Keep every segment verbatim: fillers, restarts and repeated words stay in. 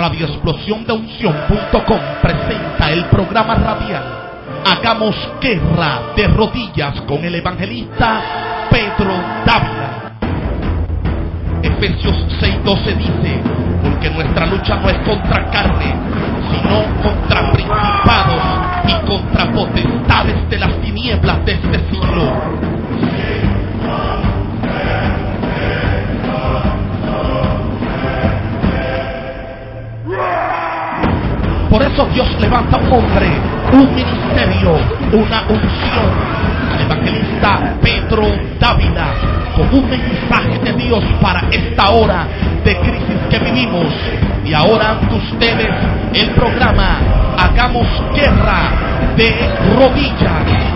Radio Explosión de Unción punto com presenta el programa radial Hagamos Guerra de Rodillas con el evangelista Pedro Dávila. Efesios seis doce dice: porque nuestra lucha no es contra carne, sino contra principados y contra potestades de las tinieblas de este siglo. Por eso Dios levanta un hombre, un ministerio, una unción, al evangelista Pedro Dávila, con un mensaje de Dios para esta hora de crisis que vivimos. Y ahora ante ustedes el programa Hagamos Guerra de Rodillas.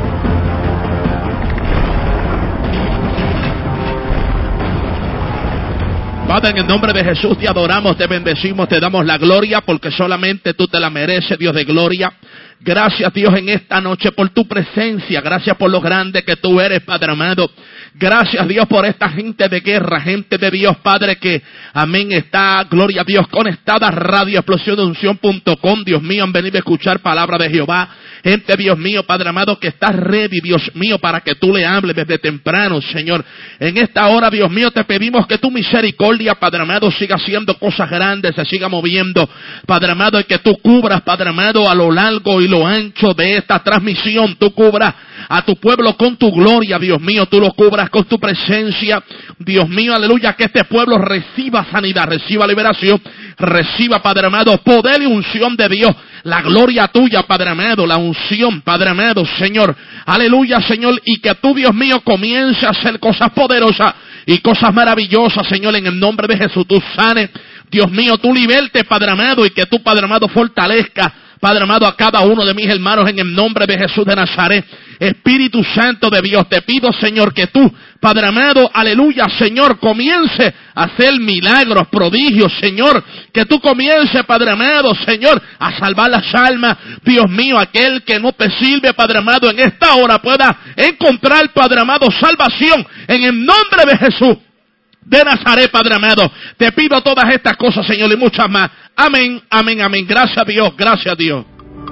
Padre, en el nombre de Jesús te adoramos, te bendecimos, te damos la gloria porque solamente tú te la mereces, Dios de gloria. Gracias, Dios, en esta noche por tu presencia. Gracias por lo grande que tú eres, Padre amado. Gracias, Dios, por esta gente de guerra, gente de Dios, Padre, que, amén, está, gloria a Dios, conectada a Radio Explosión de Unción punto com. Dios mío, han venido a escuchar palabra de Jehová. Gente, Dios mío, Padre amado, que está ready, Dios mío, para que tú le hables desde temprano, Señor. En esta hora, Dios mío, te pedimos que tu misericordia, Padre amado, siga haciendo cosas grandes, se siga moviendo, Padre amado, y que tú cubras, Padre amado, a lo largo y lo ancho de esta transmisión. Tú cubras a tu pueblo con tu gloria, Dios mío, tú lo cubras con tu presencia, Dios mío, aleluya, que este pueblo reciba sanidad, reciba liberación, reciba, Padre amado, poder y unción de Dios, la gloria tuya, Padre amado, la unción, Padre amado, Señor, aleluya, Señor, y que tú, Dios mío, comience a hacer cosas poderosas y cosas maravillosas, Señor, en el nombre de Jesús. Tú sanes, Dios mío, tú liberte, Padre amado, y que tú, Padre amado, fortalezca, Padre amado, a cada uno de mis hermanos en el nombre de Jesús de Nazaret. Espíritu Santo de Dios, te pido, Señor, que tú, Padre amado, aleluya, Señor, comience a hacer milagros, prodigios, Señor, que tú comiences, Padre amado, Señor, a salvar las almas. Dios mío, aquel que no te sirve, Padre amado, en esta hora pueda encontrar, Padre amado, salvación en el nombre de Jesús de Nazaret, Padre amado. Te pido todas estas cosas, Señor, y muchas más. Amén, amén, amén. Gracias a Dios, gracias a Dios.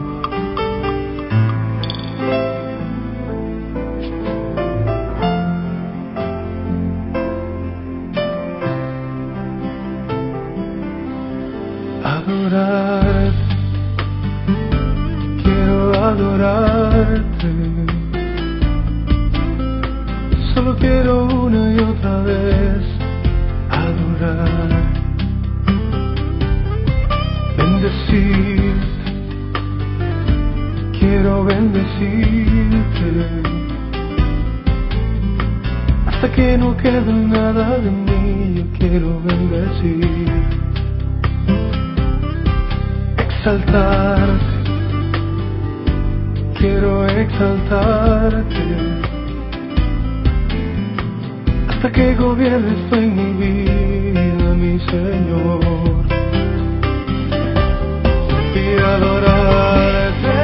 Adorarte, quiero adorarte. Solo quiero una y otra vez adorar, bendecirte, quiero bendecirte, hasta que no quede nada de mí, yo quiero bendecir, exaltarte, quiero exaltarte, hasta que gobiernes tú en mi vida, mi Señor, y adorarte,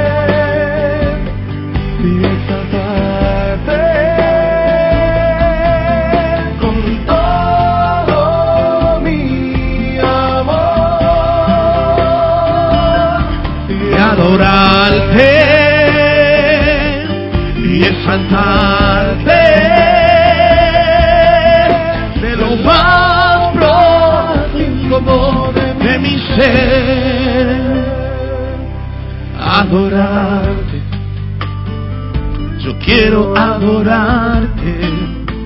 y exaltarte, con todo mi amor, y adorarte, y exaltarte, más profundo de mi ser, adorarte, yo quiero adorarte,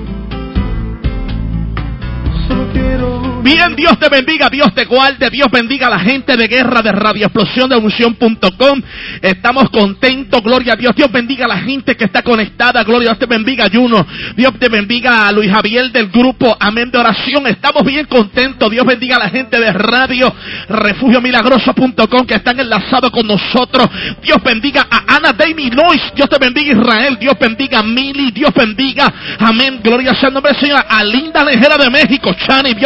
solo quiero. Bien, Dios te bendiga, Dios te guarde, Dios bendiga a la gente de guerra de Radio Explosión de Unción punto com. Estamos contentos, gloria a Dios. Dios bendiga a la gente que está conectada, gloria a Dios te bendiga a Juno. Dios te bendiga a Luis Javier del grupo Amén de Oración. Estamos bien contentos. Dios bendiga a la gente de Radio Refugio Milagroso punto com que están enlazados con nosotros. Dios bendiga a Ana Dami Lois. Dios te bendiga Israel. Dios bendiga a Mili. Dios bendiga, amén, gloria sea el nombre del Señor. A Linda Lejera de México, Chani. Dios te bendiga.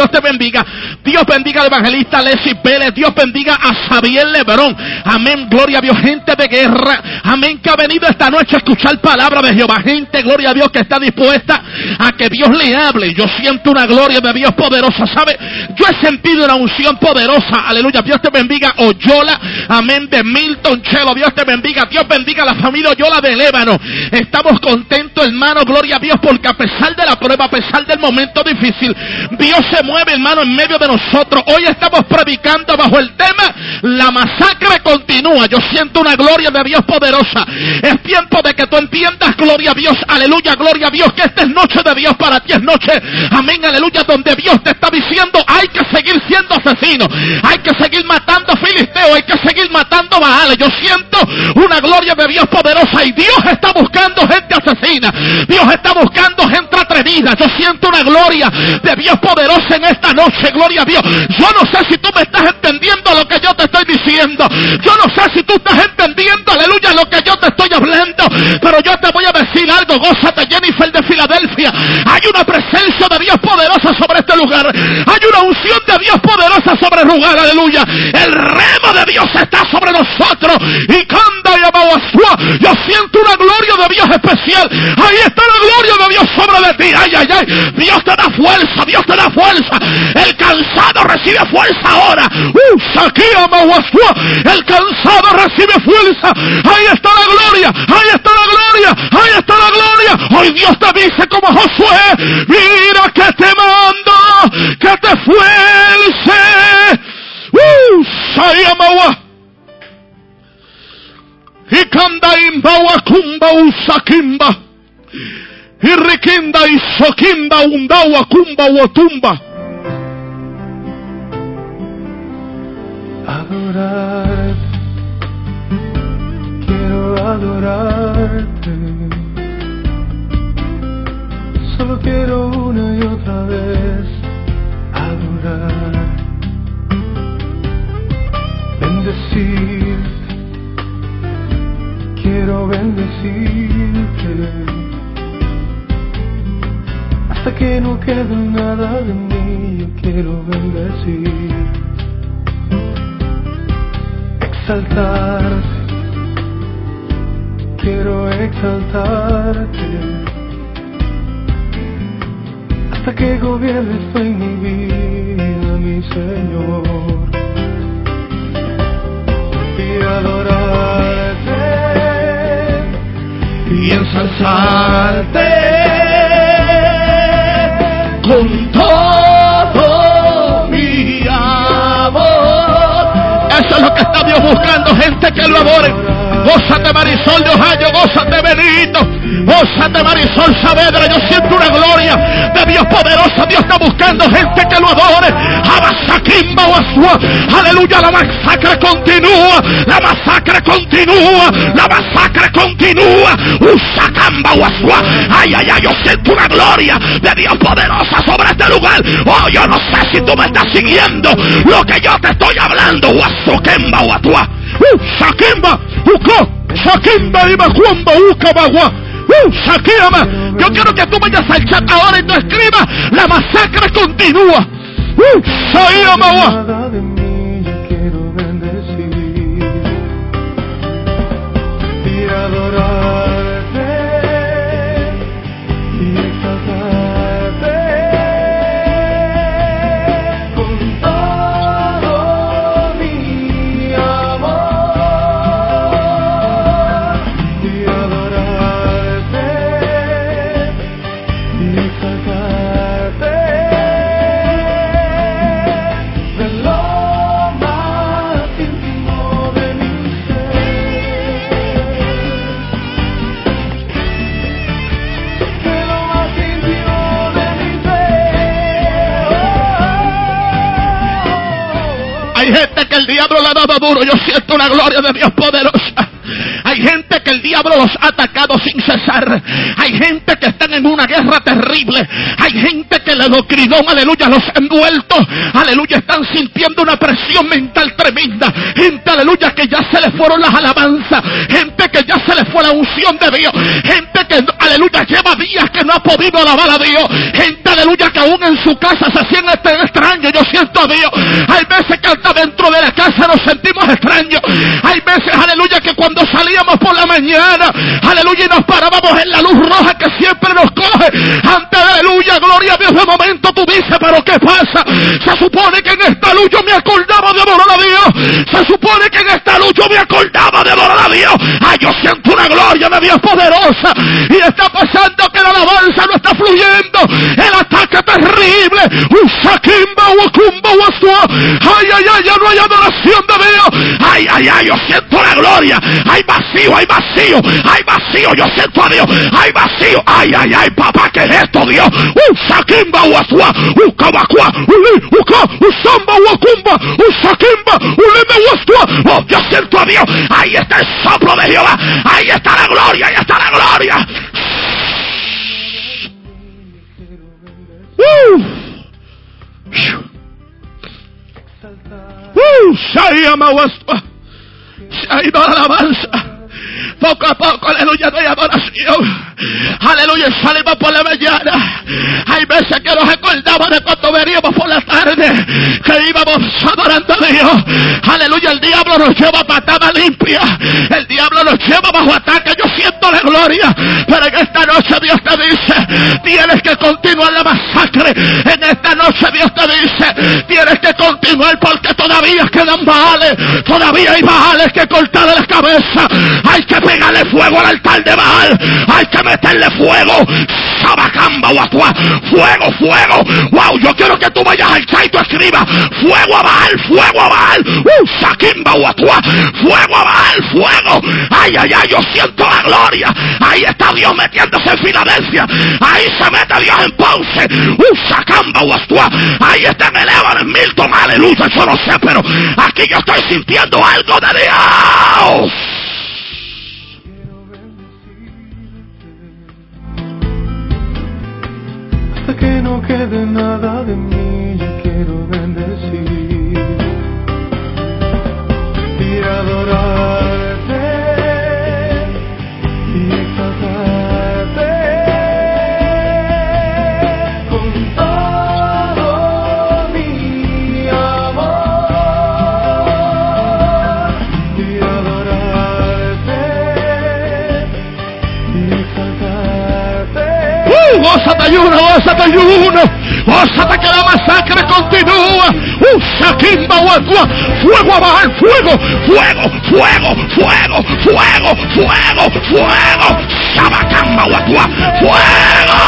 bendiga. Dios bendiga al evangelista Leslie Pérez. Dios bendiga a Xavier Lebrón. Amén, gloria a Dios. Gente de guerra, amén, que ha venido esta noche a escuchar palabra de Jehová. Gente, gloria a Dios, que está dispuesta a que Dios le hable. Yo siento una gloria de Dios poderosa, ¿sabe? Yo he sentido una unción poderosa. Aleluya. Dios te bendiga, Oyola, amén, de Milton Chelo. Dios te bendiga. Dios bendiga a la familia Oyola de Lébano. Estamos contentos, hermano, gloria a Dios, porque a pesar de la prueba, a pesar del momento difícil, Dios se mueve, hermano, en medio de nosotros. Hoy estamos predicando bajo el tema la masacre continúa. Yo siento una gloria de Dios poderosa. Es tiempo de que tú entiendas, gloria a Dios, aleluya, gloria a Dios, que esta es noche de Dios para ti, es noche, amén, aleluya, donde Dios te está diciendo: hay que seguir siendo asesino, hay que seguir matando filisteos, hay que seguir matando baales. Yo siento una gloria de Dios poderosa, y Dios está buscando gente asesina, Dios está buscando gente atrevida. Yo siento una gloria de Dios poderosa en esta noche, gloria a Dios. Yo no sé si tú me estás entendiendo lo que yo te estoy diciendo, yo no sé si tú estás entendiendo, aleluya, lo que yo te estoy hablando, pero yo te voy a decir algo. Gózate, Jennifer de Filadelfia. Hay una presencia de Dios poderosa sobre este lugar, hay una unción de Dios poderosa sobre el lugar, aleluya. El remo de Dios está sobre nosotros, y canta y ababasua. Yo siento una gloria de Dios especial. Ahí está la gloria de Dios sobre de ti. Ay, ay, ay. Dios te da fuerza, Dios te da fuerza. El cansado recibe fuerza ahora. Uh, Shakia Mawasua. El cansado recibe fuerza. Ahí está la gloria, ahí está la gloria, ahí está la gloria. Hoy Dios te dice como Josué: mira que te mando, que te fuerce. Uh, Shaia Mawa. Y kanda imbawa kumba usakimba. Y rikinda y sokimba undawa kumba wotumba. Adorarte, quiero adorarte. Solo quiero una y otra vez adorar, bendecirte, quiero bendecirte, hasta que no quede nada de mí. Yo quiero bendecir, exaltarte, quiero exaltarte, hasta que gobiernes tú en mi vida, mi Señor, y adorarte y ensalzarte con todo mi amor. Eso es lo que está Dios buscando, gente que lo adore. Gózate, Marisol de Ohio, gózate, Benito, gózate, Marisol Saavedra. Yo siento una gloria de Dios poderosa. Dios está buscando gente que lo adore. Abasakimba Wasua. Aleluya, la masacre continúa, la masacre continúa, la masacre continúa. Usakamba Wasua. Ay, ay, ay, yo siento una gloria de Dios poderosa sobre este lugar. Oh, yo no sé si tú me estás siguiendo lo que yo te estoy hablando. Wasukemba Watua. Uh, Sakimba, Uko, Sakimba y Bacuamba, Ukabagua. Uh, Sakima. Yo quiero que tú vayas al chat ahora y tú escribas: la masacre continúa. Uh, Saiyamawa. Nada de mí yo quiero bendecir y adorarte y exaltarte con todo mi amor, y adorarte y exaltarte de lo más íntimo de mi ser, de lo más íntimo de mi ser. Hay gente que el diablo le ha dado duro. Yo siento una gloria de Dios poderosa. Hay gente que el diablo los ha atacado sin cesar. Hay gente que están en una guerra terrible. Hay gente que el el endocrinón, aleluya, los envueltos, aleluya, están sintiendo una presión mental tremenda. Gente, aleluya, que ya se les fueron las alabanzas, gente que ya se les fue la unción de Dios, gente que, aleluya, lleva días que no ha podido alabar a Dios, gente, aleluya, que aún en su casa se siente extraño. Yo siento a Dios. Hay veces que hasta dentro de la casa nos sentimos extraños. Hay veces, aleluya, que cuando salíamos por la mañana, aleluya, y nos parábamos en la luz roja que siempre nos coge, antes, aleluya, gloria a Dios, de momento tú dices, pero ¿qué pasa? Se supone que en esta luz yo me acordaba de adorar a Dios. Se supone que en esta luz yo me acordaba de adorar a Dios. Ay, yo siento una gloria de Dios poderosa. Y está pasando que la alabanza no está fluyendo. El ataque terrible. Usakimba, Wakumba, Wasua. Ay, ay, ay, ya no hay adoración de Dios. Ay, ay, ay, yo siento la gloria. Hay vacío, hay vacío, hay vacío. Yo siento a Dios. Hay vacío. Ay, ay, ay, papá, ¿qué es esto, Dios? Usakimba, Wasua. Ukawakua, Uli, Uka, Usamba, Wakumba, Usakimba, Ulime, Wasua. Oh, yo siento a Dios. Ahí está el soplo de Jehová. Ahí está la gloria, ahí está la gloria. Uh. Uh, se ha ido la alabanza. Poco a poco, aleluya, no hay adoración. Aleluya, salimos por la mañana. Hay veces que nos acordamos de cuando veníamos por la tarde, que íbamos adorando a Dios. Aleluya, el diablo nos lleva a patada limpia. El diablo nos lleva bajo ataque. Yo siento la gloria. Pero en esta noche Dios te dice, tienes que continuar la masacre. En esta noche Dios te dice, tienes que continuar porque todavía quedan baales. Todavía hay baales que cortar de la cabeza. Hay que pegarle fuego al altar de Baal. Hay que meterle fuego. Sabacamba, Guatua. Fuego, fuego. Wow, yo quiero que tú vayas al chat y tú escribas fuego a Baal, fuego a Baal. Uh, Sakimba, Guatua. Fuego a Baal, fuego. Ay, ay, ay, yo siento la gloria. Ahí está Dios metiéndose en Filadelfia. Ahí se mete Dios en Ponce. Uh, Sakamba, Guatua. Ahí está en el Ébano, en Milton. Aleluya, yo no sé, pero aquí yo estoy sintiendo algo de Dios. Hasta que no quede nada de mí, yo quiero bendecir y adorarte y exaltarte con todo mi amor y adorarte y exaltarte. ¡Uh! ¡Gózate ayuno, gózate ayuno! ¡Gózate que la masacre continúa! ¡Uh! ¡Sakimba, Guatua! ¡Fuego a Baal! ¡Fuego! ¡Fuego! ¡Fuego! ¡Fuego! ¡Fuego! ¡Fuego! ¡Fuego! ¡Sabacamba, Guatua! ¡Fuego!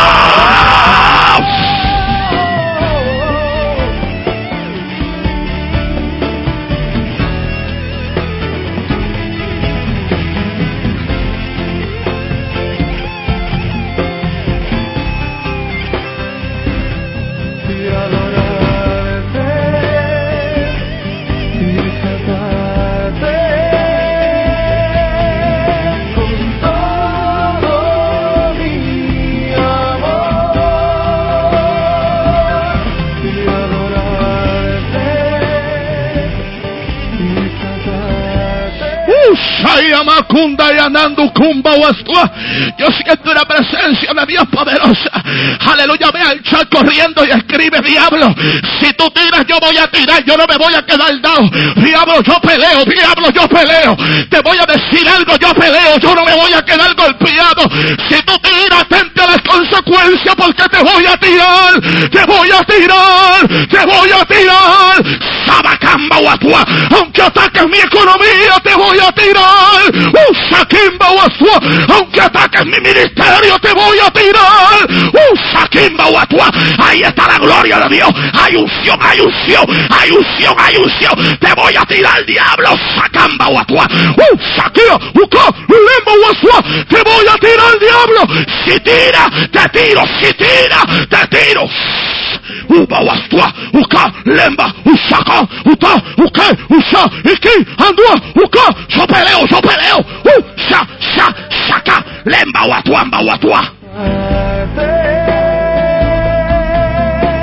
Macunda y andando cumba Wastua. Yo siento una presencia de Dios poderosa. Aleluya, ve al chat corriendo y escribe: diablo, si tú tiras yo voy a tirar, yo no me voy a quedar dado. Diablo, yo peleo, diablo, yo peleo. Te voy a decir algo, yo peleo, yo no me voy a quedar golpeado. Si tú tiras, atente a las consecuencias, porque te voy a tirar, te voy a tirar, te voy a tirar. Sabacamba Wastua, aunque ataques mi economía, te voy a tirar. Usakimba Wastua, aunque ataques mi ministerio, te voy a tirar. Usakimba Wastua, ahí está la gloria de Dios. Hay unción, hay unción, hay unción, hay unción. Te voy a tirar, diablo. Sakamba Wastua, Usakia, Uka, Lemba Wastua, te voy a tirar, diablo. Si tira, te tiro, si tira, te tiro. Uba Wastua, Uka, Lemba, Usaka, Uta, Uke, Usa, Iki, Andua, Uka, yo peleo, yo peleo. Uh, sha, sha, shaka, Lemba Watua, Amba Watua.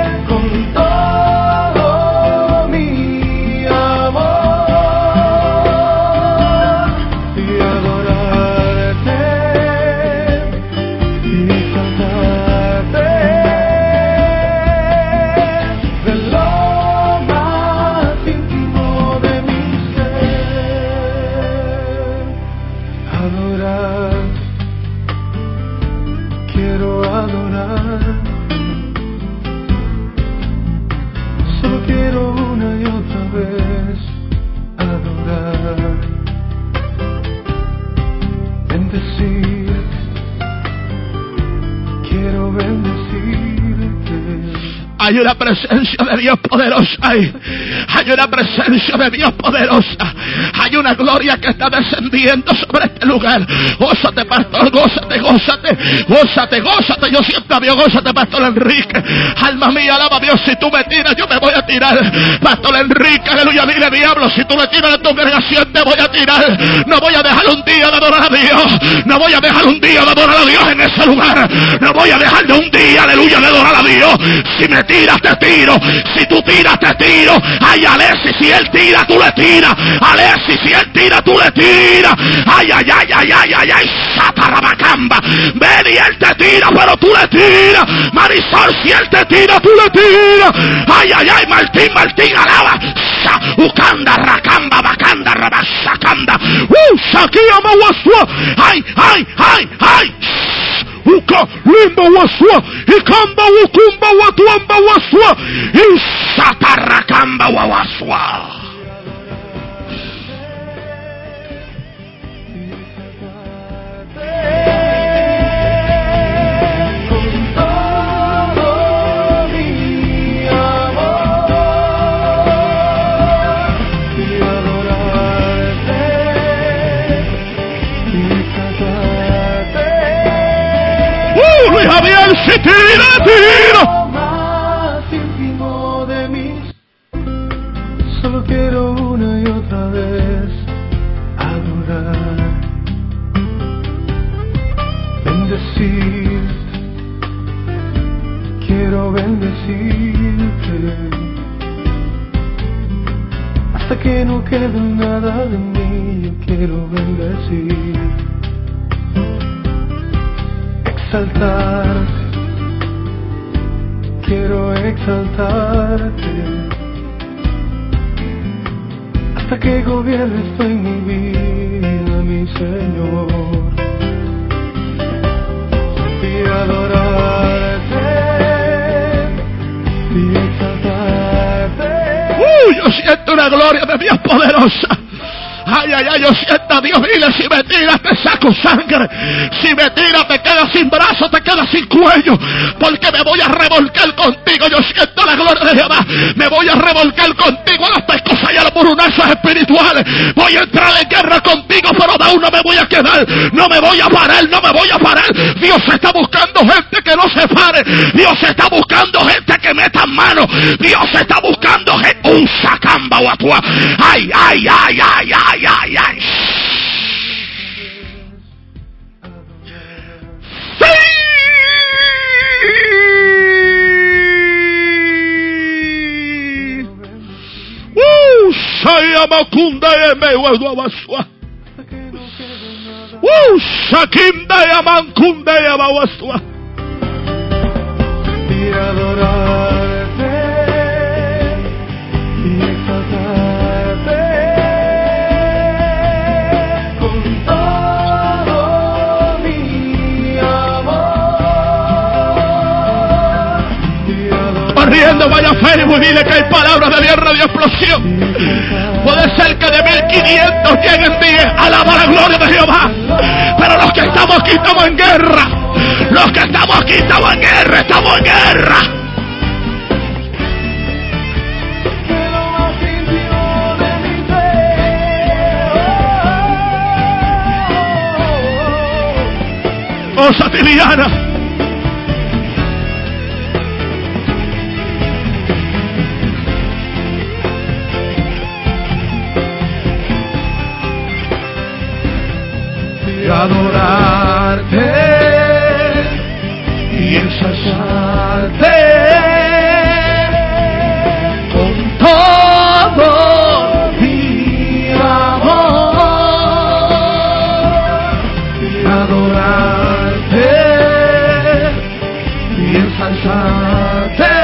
quiero adorar, solo quiero una y otra vez adorar, bendecirte, quiero bendecirte. Hay una presencia de Dios poderosa ahí. Hay una presencia de Dios poderosa. Hay una gloria que está descendiendo sobre este lugar. Gózate, pastor, gózate, gózate. Gózate, gózate. Yo siento a Dios, gózate, pastor Enrique. Alma mía, alaba a Dios. Si tú me tiras, yo me voy a tirar. Pastor Enrique, aleluya, dile diablo. Si tú me tiras de tu congregación, te voy a tirar. No voy a dejar un día de adorar a Dios. No voy a dejar un día de adorar a Dios en ese lugar. No voy a dejar de un día, aleluya, de adorar a Dios. Si me tiras, te tiro. Si tú tiras, te tiro. Ay, Alexis, si él tira, tú le tiras. Alexis, si él tira, tú le tiras. Ay, ay, ay, ay, ay, ay, ay. Satarabacamba. Ven y él te tira, pero tú le tiras. Marisol, si él te tira, tú le tiras. Ay, ay, ay, Martín, Martín, alaba. Ukanda, Rakamba, Bacanda, Rabasakanda. Uh, Shakia Mawasua. Ay, ay, ay, ay. Uka limba waswa, ikamba ukumba watuamba waswa, isatarrakamba wawaswa. Javier, si tira, tira. Más íntimo de mí, solo quiero una y otra vez adorar, bendecirte, quiero bendecirte, hasta que no quede nada de mí, yo quiero bendecir. Exaltarte, quiero exaltarte, hasta que gobiernes tú en mi vida, mi Señor, y adorarte, y exaltarte. Uh, yo siento una gloria de Dios poderosa. Ay, ay, ay, yo siento a Dios. Dile, si me tiras te saco sangre. Si me tiras te quedas sin brazo, te quedas sin cuello. Porque me voy a revolcar contigo. Yo siento la gloria de Jehová. Me voy a revolcar contigo a las pescosas y a los burunazos espirituales. Voy a entrar en guerra contigo, pero de aún no me voy a quedar. No me voy a parar, no me voy a parar. Dios está buscando gente que no se pare. Dios está buscando gente que meta mano. Dios está buscando gente. Un sacamba o atua. Ay, ay, ay, ay, ay. Ay, ay, ay. Sí. Uh, Sayamakunde Mewaswa. Uh, Shakinde Yamankunde Yabawaswa. Y adorarte y exaltarte. Corriendo, vaya a Facebook y dile que hay palabras de Dios, radio explosión. Puede ser que de mil quinientos lleguen diez. Alaba la gloria de Jehová. Pero los que estamos aquí estamos en guerra. Los que estamos aquí estamos en guerra. Estamos en guerra. Oh, Satiliana. Adorarte y ensalzarte con todo mi amor. Adorarte y ensalzarte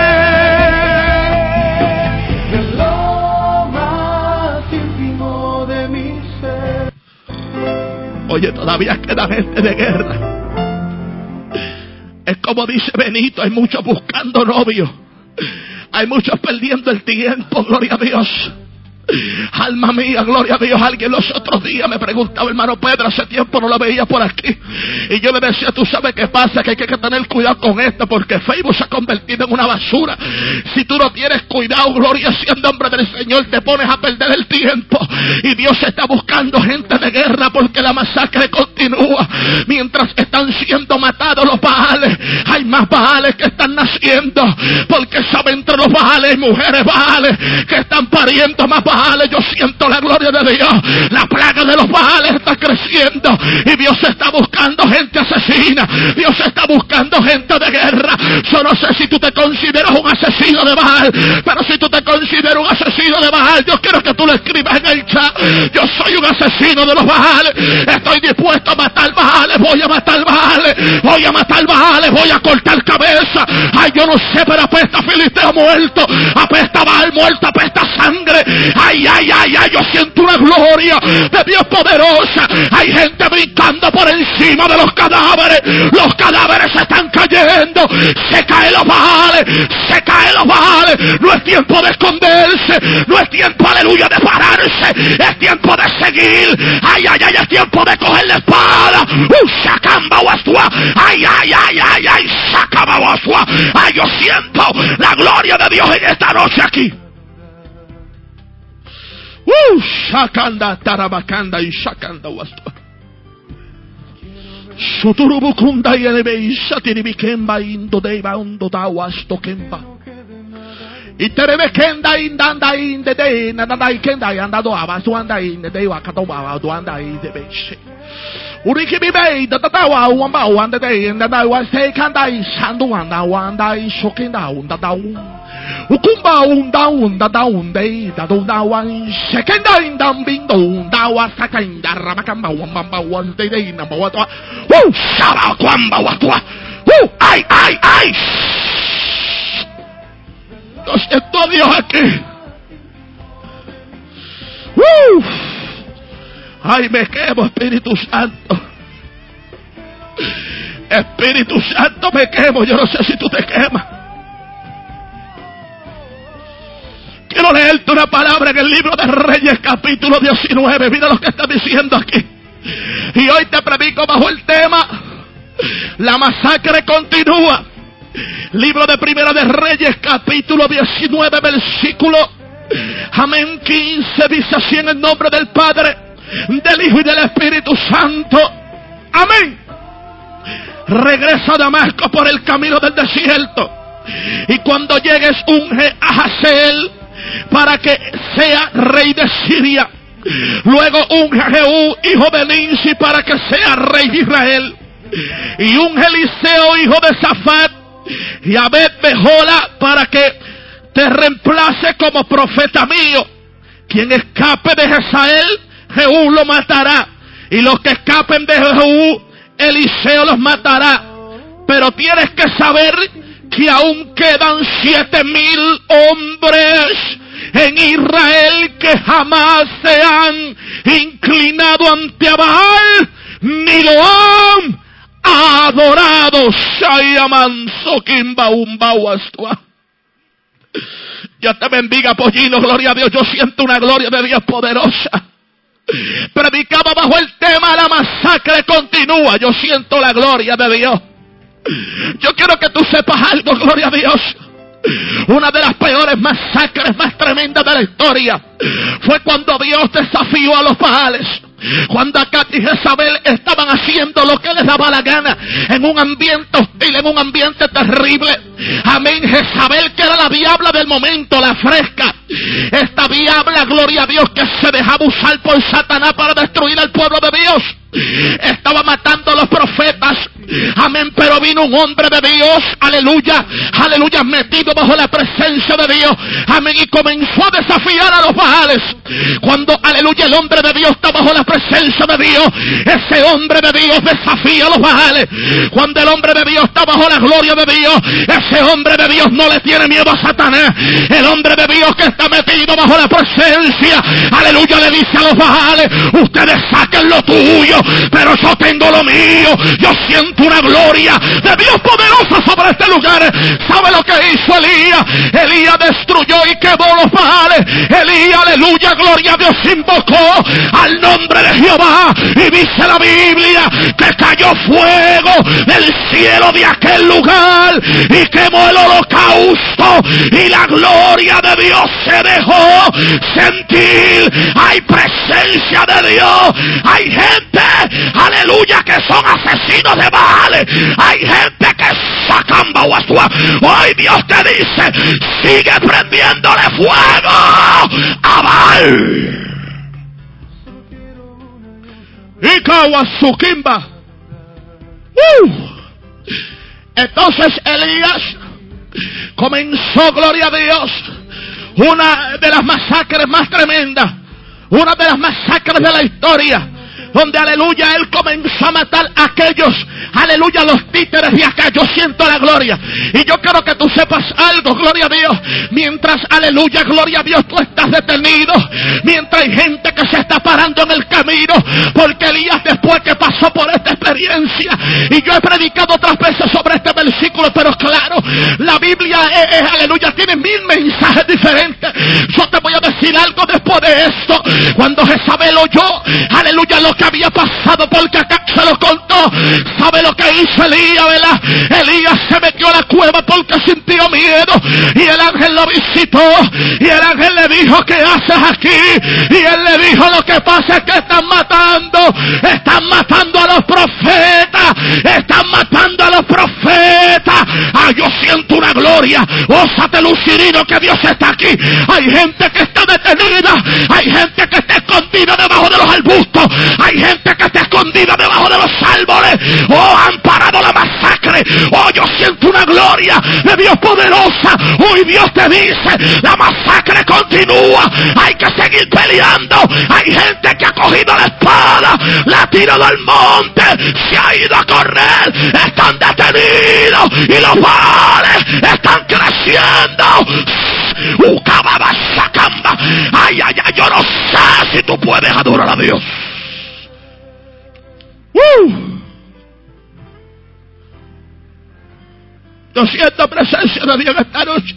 de lo más íntimo de mi ser. Oye, todavía queda gente de guerra. Es como dice Benito, hay muchos buscando novio. Hay muchos perdiendo el tiempo, gloria a Dios. Alma mía, gloria a Dios. Alguien los otros días me preguntaba, hermano Pedro, hace tiempo no lo veía por aquí. Y yo le decía, tú sabes qué pasa, que hay que tener cuidado con esto, porque Facebook se ha convertido en una basura. Si tú no tienes cuidado, gloria sea en nombre del Señor, te pones a perder el tiempo. Y Dios está buscando gente de guerra, porque la masacre continúa. Mientras están siendo matados los Baales, hay más Baales que están naciendo, porque saben, entre los Baales hay mujeres Baales que están pariendo más Baales. Yo siento la gloria de Dios. La plaga de los Baales está creciendo, y Dios está buscando gente asesina. Dios está buscando gente de guerra. Yo no sé si tú te consideras un asesino de Baal, pero si tú te consideras un asesino de Baal, yo quiero que tú lo escribas en el chat. Yo soy un asesino de los Baales. Estoy dispuesto a matar Baales. Voy a matar Baales. Voy a matar Baales. Voy a cortar cabeza. Ay, yo no sé, pero apesta Filisteo muerto, apesta Baal muerto, apesta sangre. Ay, ay, ay, ay, yo siento una gloria de Dios poderosa. Hay gente brincando por encima de los cadáveres. Los cadáveres se están cayendo. Se caen los Baales. Se caen los Baales. No es tiempo de esconderse. No es tiempo, aleluya, de pararse. Es tiempo de seguir. Ay, ay, ay, es tiempo de coger la espada. Uh, sacamba guastua. Ay, ay, ay, ay, ay, sacamba guastua. Ay, yo siento la gloria de Dios en esta noche aquí. Uh, shakanda tarabakanda y shakanda wastua. Suturubukunda y elebe shatiribikemba indo deba undo dawasto kemba. Y terebekenda indanda inde de nanda ikenda andado abasto anda inde de wakatoba anda inde beshe. Uriki bibe datatawa wamba wanda de nanda wase kanda isandu wanda wanda ishokenda unda daun. Ukumba unda unda da unde da unda wan shekenda indam bindo unda wasaka inda ramakamba wamba wande de namba watwa. Woo shaba kwamba watwa. Woo ay ay ay. Yo siento a Dios aquí. Woo. Ay, me quemo, Espíritu Santo. Espíritu Santo, me quemo. Yo no sé si tú te quemas. Quiero leerte una palabra en el libro de Reyes, capítulo diecinueve. Mira lo que está diciendo aquí. Y hoy te predico bajo el tema: la masacre continúa. Libro de Primera de Reyes, capítulo diecinueve, versículo amén quince. Dice así: en el nombre del Padre, del Hijo y del Espíritu Santo. Amén. Regresa a Damasco por el camino del desierto, y cuando llegues unge a Hazael para que sea rey de Siria. Luego unge a Jehú, hijo de Nimsi, para que sea rey de Israel. Y unge a Eliseo, hijo de Safat, y a Bet-Mejola, para que te reemplace como profeta mío. Quien escape de Hazael, Jehú lo matará, y los que escapen de Jehú, Eliseo los matará. Pero tienes que saber que aún quedan siete mil hombres en Israel que jamás se han inclinado ante Baal ni lo han adorado. Ya te bendiga, pollino, gloria a Dios. Yo siento una gloria de Dios poderosa. Predicaba bajo el tema: la masacre continúa. Yo siento la gloria de Dios. Yo quiero que tú sepas algo, gloria a Dios. Una de las peores masacres más tremendas de la historia fue cuando Dios desafió a los Baales. Cuando Acab y Jezabel estaban haciendo lo que les daba la gana, en un ambiente hostil, en un ambiente terrible. Amén. Jezabel, que era la diabla del momento, la fresca, esta diabla, gloria a Dios, que se dejaba usar por Satanás para destruir al pueblo de Dios, estaba matando a los profetas. Amén. Pero vino un hombre de Dios, aleluya, aleluya, metido bajo la presencia de Dios. Amén. Y comenzó a desafiar a los Baales. Cuando, aleluya, el hombre de Dios está bajo la presencia de Dios, ese hombre de Dios desafía a los Baales. Cuando el hombre de Dios está bajo la gloria de Dios, ese hombre de Dios no le tiene miedo a Satanás. El hombre de Dios que está está metido bajo la presencia, aleluya, le dice a los Baales: ustedes saquen lo tuyo, pero yo tengo lo mío. Yo siento una gloria de Dios poderosa sobre este lugar. ¿Sabe lo que hizo Elías? Elías destruyó y quemó los Baales. Elías, aleluya, gloria a Dios, invocó al nombre de Jehová, y dice la Biblia que cayó fuego del cielo de aquel lugar y quemó el holocausto, y la gloria de Dios se dejó sentir. Hay presencia de Dios. Hay gente, aleluya, que son asesinos de Baales. Hay gente que sacan Bauasua. Hoy Dios te dice: sigue prendiéndole fuego a Baal. Y Kawasukimba. Uh. Entonces Elías comenzó, gloria a Dios, una de las masacres más tremendas, una de las masacres de la historia, donde, aleluya, él comenzó a matar a aquellos, aleluya, los títeres de acá. Yo siento la gloria, y yo quiero que tú sepas algo, gloria a Dios. Mientras, aleluya, gloria a Dios, tú estás detenido, mientras hay gente que se está parando en el camino, porque Elías, después que pasó por esta experiencia, y yo he predicado otras veces sobre este versículo, pero claro, la Biblia es, es, aleluya, tiene mil mensajes diferentes. Yo te voy a decir algo después de esto. Cuando Jezabel oyó, aleluya, lo que había pasado, porque acá se lo contó, ¿sabe lo que hizo Elías, verdad? Elías se metió a la cueva porque sintió miedo, y el ángel lo visitó, y el ángel le dijo: ¿qué haces aquí? Y él le dijo: lo que pasa es que están matando, están matando a los profetas, están matando a los profetas. Ah, yo siento una gloria. Ósate, Lucirino, que Dios está aquí. Hay gente que está detenida, hay gente que está escondida debajo de los arbustos, hay gente que está escondida debajo de los árboles. Oh, han parado la masacre. Oh, yo siento una gloria de Dios poderosa. Hoy Dios te dice: la masacre continúa, hay que seguir peleando. Hay gente que ha cogido la espada, la ha tirado al monte, se ha ido a correr, están detenidos, y los Baales están creciendo. Ucababa sacamba. Ay, ay, ay, yo no sé si tú puedes adorar a Dios. Uh. Yo siento presencia de Dios esta noche.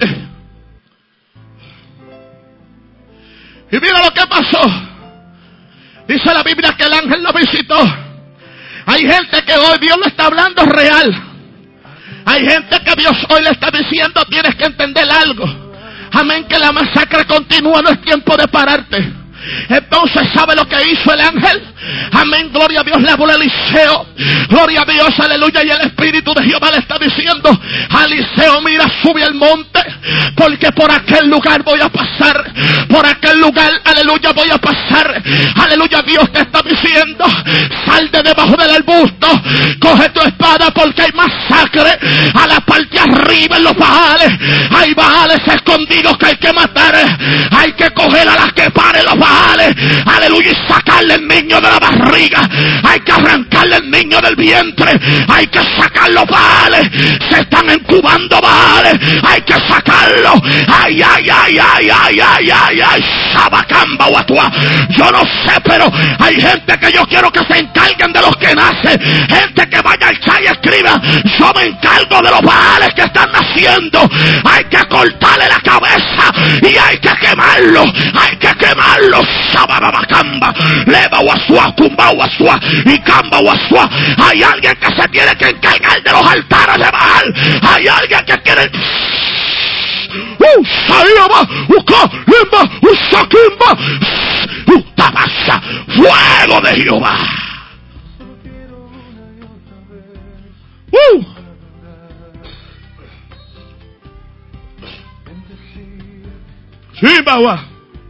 Y mira lo que pasó. Dice la Biblia que el ángel lo visitó. Hay gente que hoy Dios le está hablando real. Hay gente que Dios hoy le está diciendo: tienes que entender algo. Amén, que la masacre continúa, no es tiempo de pararte. Entonces, ¿sabe lo que hizo el ángel? Amén, gloria a Dios, le habló a Eliseo. Gloria a Dios, aleluya. Y el Espíritu de Jehová le está diciendo a Eliseo: mira, sube al monte, porque por aquel lugar voy a pasar. Por aquel lugar, aleluya, voy a pasar. Aleluya, Dios te está diciendo: sal de debajo del arbusto, coge tu espada, porque hay masacre a la parte arriba en los Baales. Hay Baales escondidos que hay que matar. Hay que coger a las que paren los Baales, aleluya, y sacarle el niño de la barriga. Hay que arrancarle el niño del vientre. Hay que sacar los Baales. Se están incubando Baales. Hay que sacarlo. Ay, ay, ay, ay, ay, ay, ay, ay, Sabacamba Guatua. Yo no sé, pero hay gente que yo quiero que se encarguen de los que nacen. Gente que vaya al chat y escriba: yo me encargo de los Baales que están naciendo. Hay que cortarle la cabeza y hay que quemarlo. Hay que quemarlo. Sababacamba, Leva Guasua, Cumba Guasua y Camba Guasua. Hay alguien que se tiene que encargar de los altares de Baal. Hay alguien que quiere. Uh, Sayaba, Uka, Limba, Usakimba, Utabasa, fuego de Jehová. Uh. Sí, Bawa.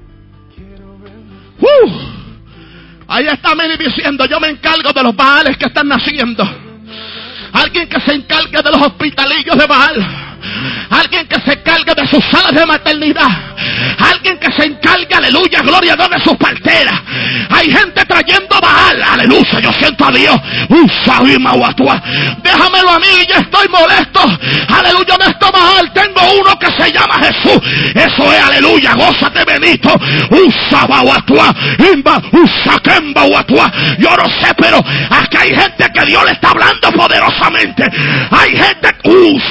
Uh, ahí está Meli diciendo: yo me encargo de los Baales que están naciendo. Alguien que se encargue de los hospitalillos de Baal. Alguien que se encargue de sus salas de maternidad. Alguien que se encargue, aleluya, gloria a Dios, de sus parteras. Hay gente trayendo Baal, aleluya, yo siento a Dios. Déjamelo a mí, ya estoy molesto. Aleluya, no estoy Baal, tengo uno que se llama Jesús. Eso es, aleluya, gózate Benito. Usaba Watua, Imba, Usakemba Watua. Yo no sé, pero aquí hay gente que Dios le está hablando poderosamente. Hay gente uh.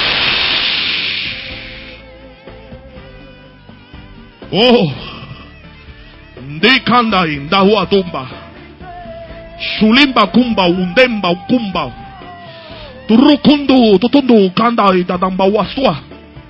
Oh, Dikanda Indahua Tumba, Sulimba Kumba, Undemba Kumba, Turukundu, Tutundu, Kanda y Tadamba Wastua,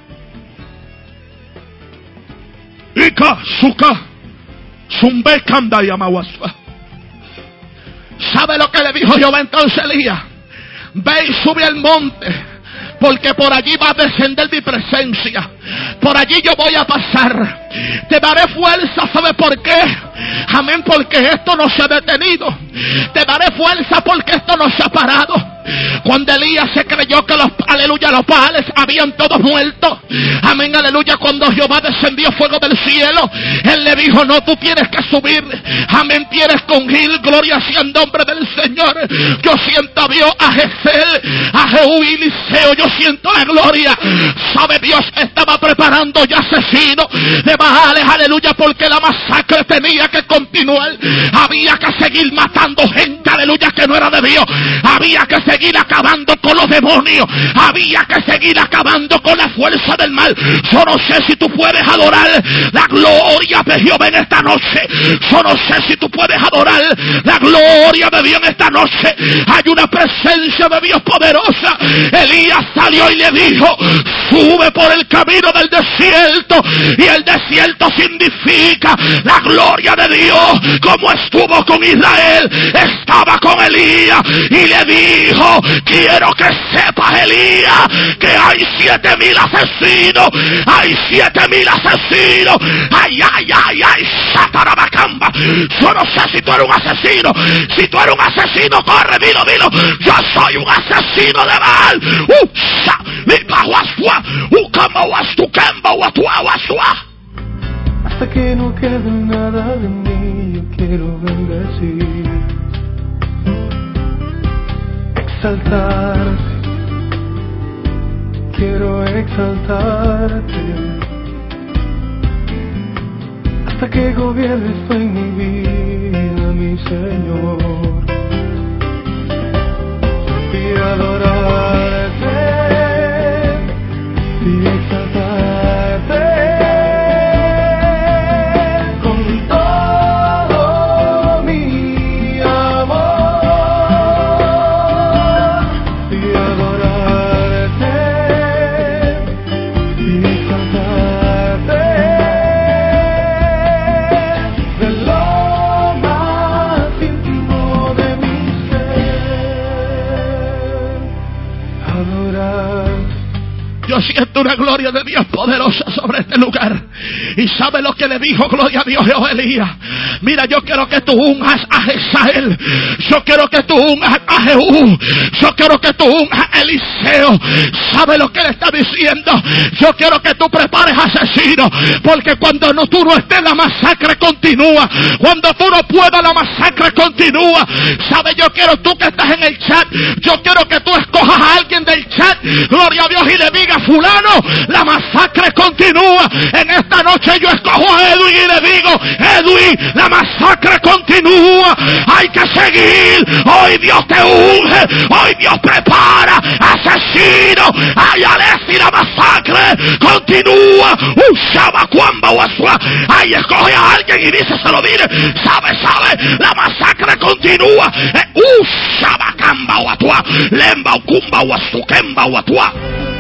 Ika, Suka, Zumbe Kanda y Amawastua. ¿Sabe lo que le dijo Jehová entonces Elías? Ve y sube al monte, porque por allí va a descender mi presencia. Por allí yo voy a pasar. Te daré fuerza, ¿sabe por qué? Amén, porque esto no se ha detenido. Te daré fuerza porque esto no se ha parado. Cuando Elías se creyó que los, aleluya, los Baales habían todos muerto, amén, aleluya, cuando Jehová descendió fuego del cielo, él le dijo, no, tú tienes que subir, amén, tienes que ungir, gloria sea el nombre del Señor. Yo siento a Dios, a Jezeel, a Jehú y Eliseo, yo siento la gloria. Sabe, Dios estaba preparando ya asesinos de Baales, aleluya, porque la masacre tenía que continuar. Había que seguir matando gente, aleluya, que no era de Dios. Había que seguir acabando con los demonios. Había que seguir acabando con la fuerza del mal. Yo no sé si tú puedes adorar la gloria de Jehová en esta noche. Yo no sé si tú puedes adorar la gloria de Dios en esta noche. Hay una presencia de Dios poderosa. Elías salió y le dijo, sube por el camino del desierto. Y el desierto significa la gloria de Dios. Como estuvo con Israel, estaba con Elías y le dijo, quiero que sepas, Elías, que hay siete mil asesinos. Hay siete mil asesinos. Ay, ay, ay, ay, Satarabacamba. Yo no sé si tú eres un asesino. Si tú eres un asesino, corre, dilo, dilo. Yo soy un asesino de Baal. Uh, sa, mi pahuasua, ukamba wastukemba watua wasua. Hasta que no quede nada de mí, yo quiero bendecir, exaltarte, quiero exaltarte, hasta que gobiernes tú en mi vida, mi Señor, y adorarte, y exaltarte. Yo siento una gloria de Dios poderosa sobre este lugar. Y sabe lo que le dijo, gloria a Dios, Jehová Elías. Mira, yo quiero que tú unjas a Jezeel. Yo quiero que tú unjas a Jehú. Yo quiero que tú unjas a Eliseo. ¿Sabe lo que le está diciendo? Yo quiero que tú prepares asesinos. Porque cuando no, tú no estés, la masacre continúa. Cuando tú no puedas, la masacre continúa. ¿Sabe? Yo quiero, tú que estás en el chat, yo quiero que tú escojas a alguien del chat, gloria a Dios, y le digas, fulano, la masacre continúa. En esta noche yo escojo a Edwin y le digo, Edwin, la masacre continúa. Hay que seguir. Hoy Dios te unge. Hoy Dios prepara asesinos. Ay, Alessi, la masacre continúa. Usaba cuamba wasua. Ay, escoge a alguien y dice, se lo diré. Sabe, sabe, la masacre continúa. Usaba camba watua. Lemba ukumba wasukemba watua.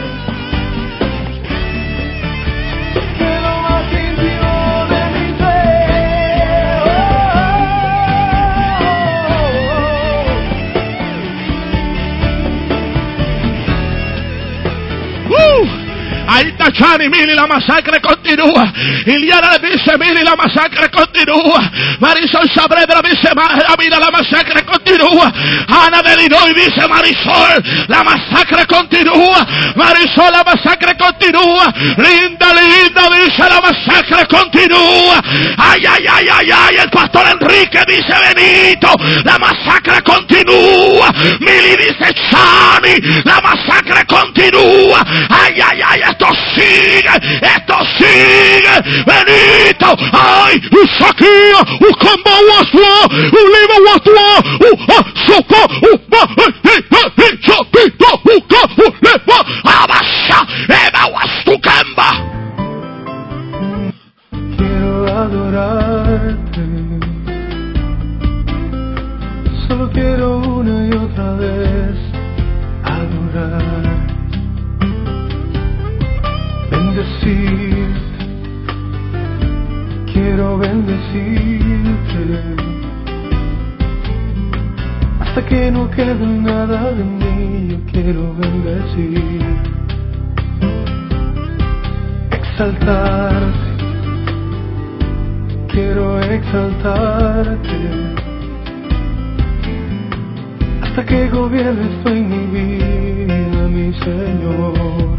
Ahí está Chani, Mili, la masacre continúa. Iliana le dice, Mili, la masacre continúa. Marisol Saavedra dice, mira, la masacre continúa. Ana de Linoy dice, Marisol, la masacre continúa. Marisol, la masacre continúa. Linda, linda dice, la masacre continúa. Ay, ay, ay, ay, ay, el pastor Enrique dice, Benito, la masacre continúa. Mili dice, Chani, la masacre continúa. Ay, ay, ay, esto sí prosigue, Benito, ay, Usaquia, Ucamba, Wasua, Uliva, Wasua, Uha, Soco, Uba, Chapito, Uca, Uleva, Abasha, Eva, Wastucamba. Quiero adorarte, solo quiero una y otra vez adorar, bendecirte, quiero bendecirte, hasta que no quede nada de mí, yo quiero bendecir, exaltarte, quiero exaltarte, hasta que gobiernes tú en mi vida, mi Señor,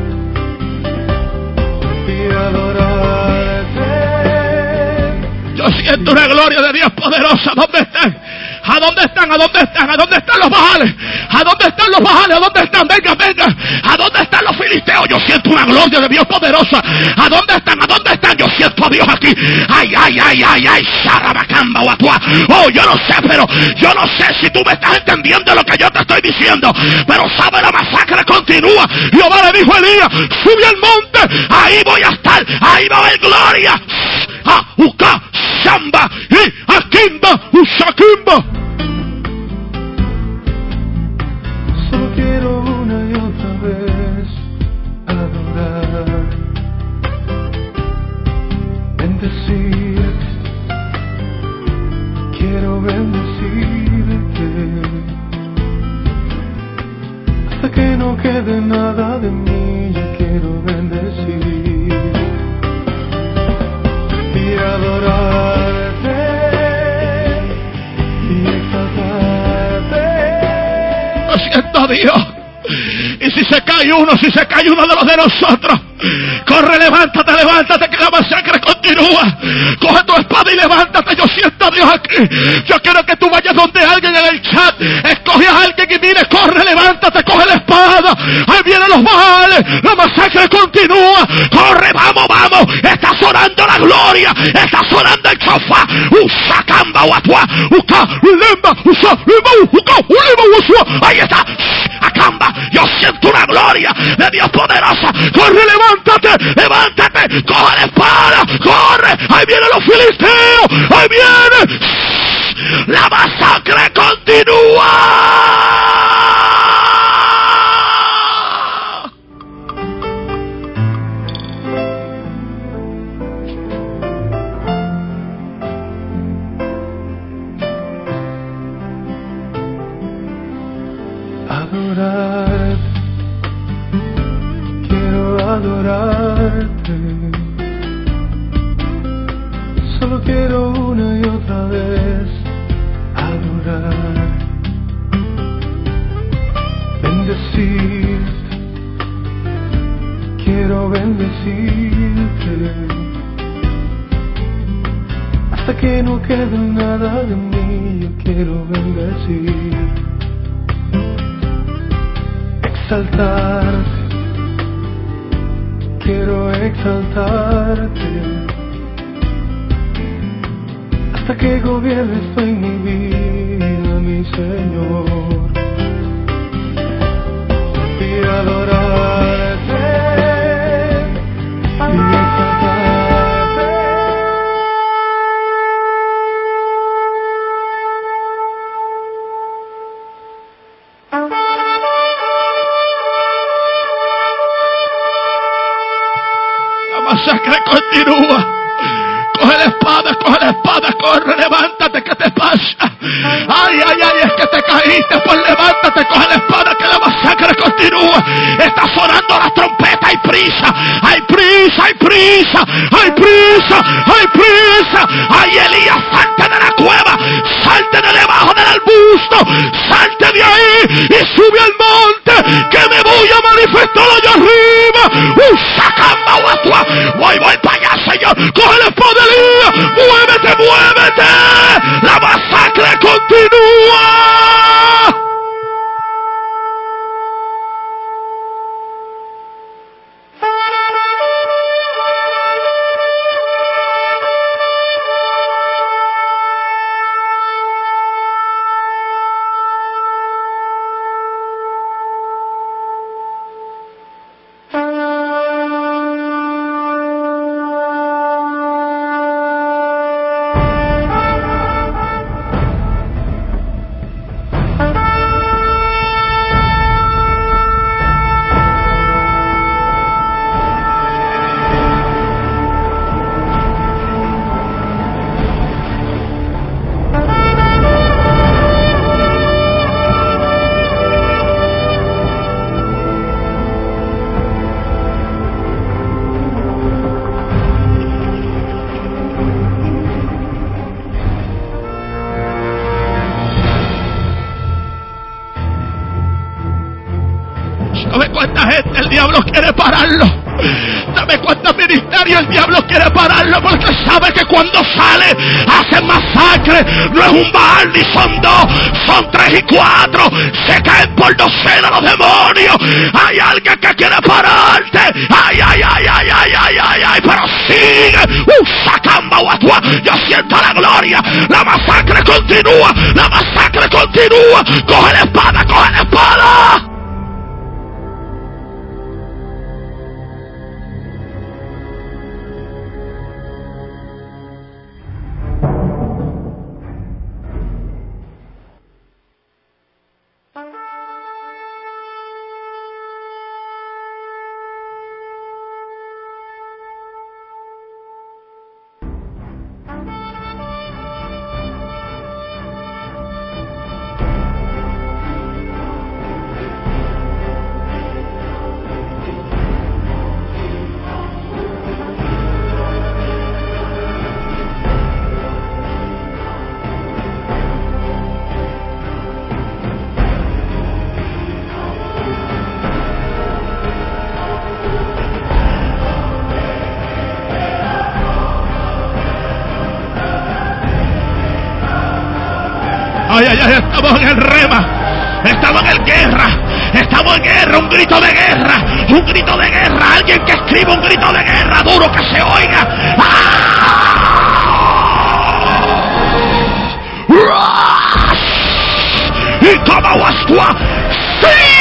y adorarte. Yo siento una gloria de Dios poderosa. ¿Dónde están? ¿A dónde están? ¿A dónde están? ¿A dónde están los bajales? ¿A dónde están los bajales? ¿A dónde están? Venga, venga. ¿A dónde están los filisteos? Yo siento una gloria de Dios poderosa. ¿A dónde están? ¿A dónde están? Yo siento a Dios aquí. Ay, ay, ay, ay, ay. Sharabacamba, Watua. Oh, yo no sé, pero yo no sé si tú me estás entendiendo lo que yo te estoy diciendo. Pero sabe, la masacre continúa. Jehová le dijo a Elías, sube al monte. Ahí voy a estar. Ahí va a haber gloria. Ah, Uca, Shamba y Akimba, Ushakimba. Solo quiero una y otra vez adorar, bendecirte, quiero bendecirte, hasta que no quede nada de mí, yo quiero bendecir y adorarte y exaltarte. Lo siento a Dios. Y si se cae uno, si se cae uno de los de nosotros, corre, levántate, levántate, que la masacre continúa. Coge tu espada y levántate. Yo siento a Dios aquí. Yo quiero que tú vayas donde alguien en el chat, escoge a alguien y mire, corre, levántate, coge la espada. Ahí vienen los baales, la masacre continúa. Corre, vamos, vamos. Está sonando la gloria, está sonando el chofá. Usacamba, Watua, Uca, Ulemba, Usa, Ulemba, Uca, Ulemba, Usua. Ahí está. Acamba, yo siento una gloria de Dios poderosa. Corre, levántate, levántate, coge la espada, corre, ahí vienen los filisteos, ahí viene, la masacre continúa. Adorarte, quiero adorarte, solo quiero una y otra vez adorar, bendecirte, quiero bendecirte, hasta que no quede nada de mí, yo quiero bendecir, exaltarte, quiero exaltarte, hasta que gobiernes tú en mi vida, mi Señor, y adorarte y exaltarte. La masacre continúa. Coge la espada, coge la espada, corre, levántate, ¿qué te pasa? Ay, ay, ay, es que te caíste, pues levántate, coge la espada, que la masacre continúa. Está sonando la trompeta, hay prisa, hay prisa, hay prisa, hay prisa, hay prisa. Ay, Elías, salte de la cueva, salte de debajo del arbusto, salte de ahí y sube al monte, que me voy a manifestar allá arriba. Usacamba, Watua, voy, voy para allá, Señor, coge la espada, Elías, muévete, muévete, la masacre continúa. diablo quiere pararlo. ¿Sabe cuántos ministerios el diablo quiere pararlo? Porque sabe que cuando sale hace masacre. No es un Baal ni son dos, son tres y cuatro. Se caen por docenas los demonios. Hay alguien que quiere pararte. Ay, ay, ay, ay, ay, ay, ay, ay. Pero sigue. Uh, sacamba guatua. Yo siento la gloria. La masacre continúa. La masacre continúa. Coge la espada, coge la espada. Ay, ay, ay, estamos en el rema. Estamos en el guerra. Estamos en guerra. Un grito de guerra. Un grito de guerra. Alguien que escriba un grito de guerra duro que se oiga. ¡Ah! Y como vas tú. ¡Sí!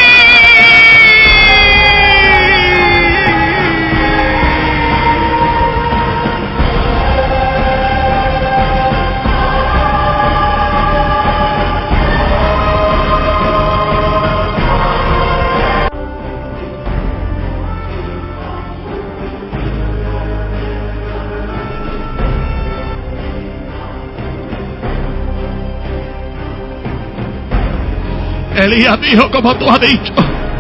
Elías dijo como tú has dicho.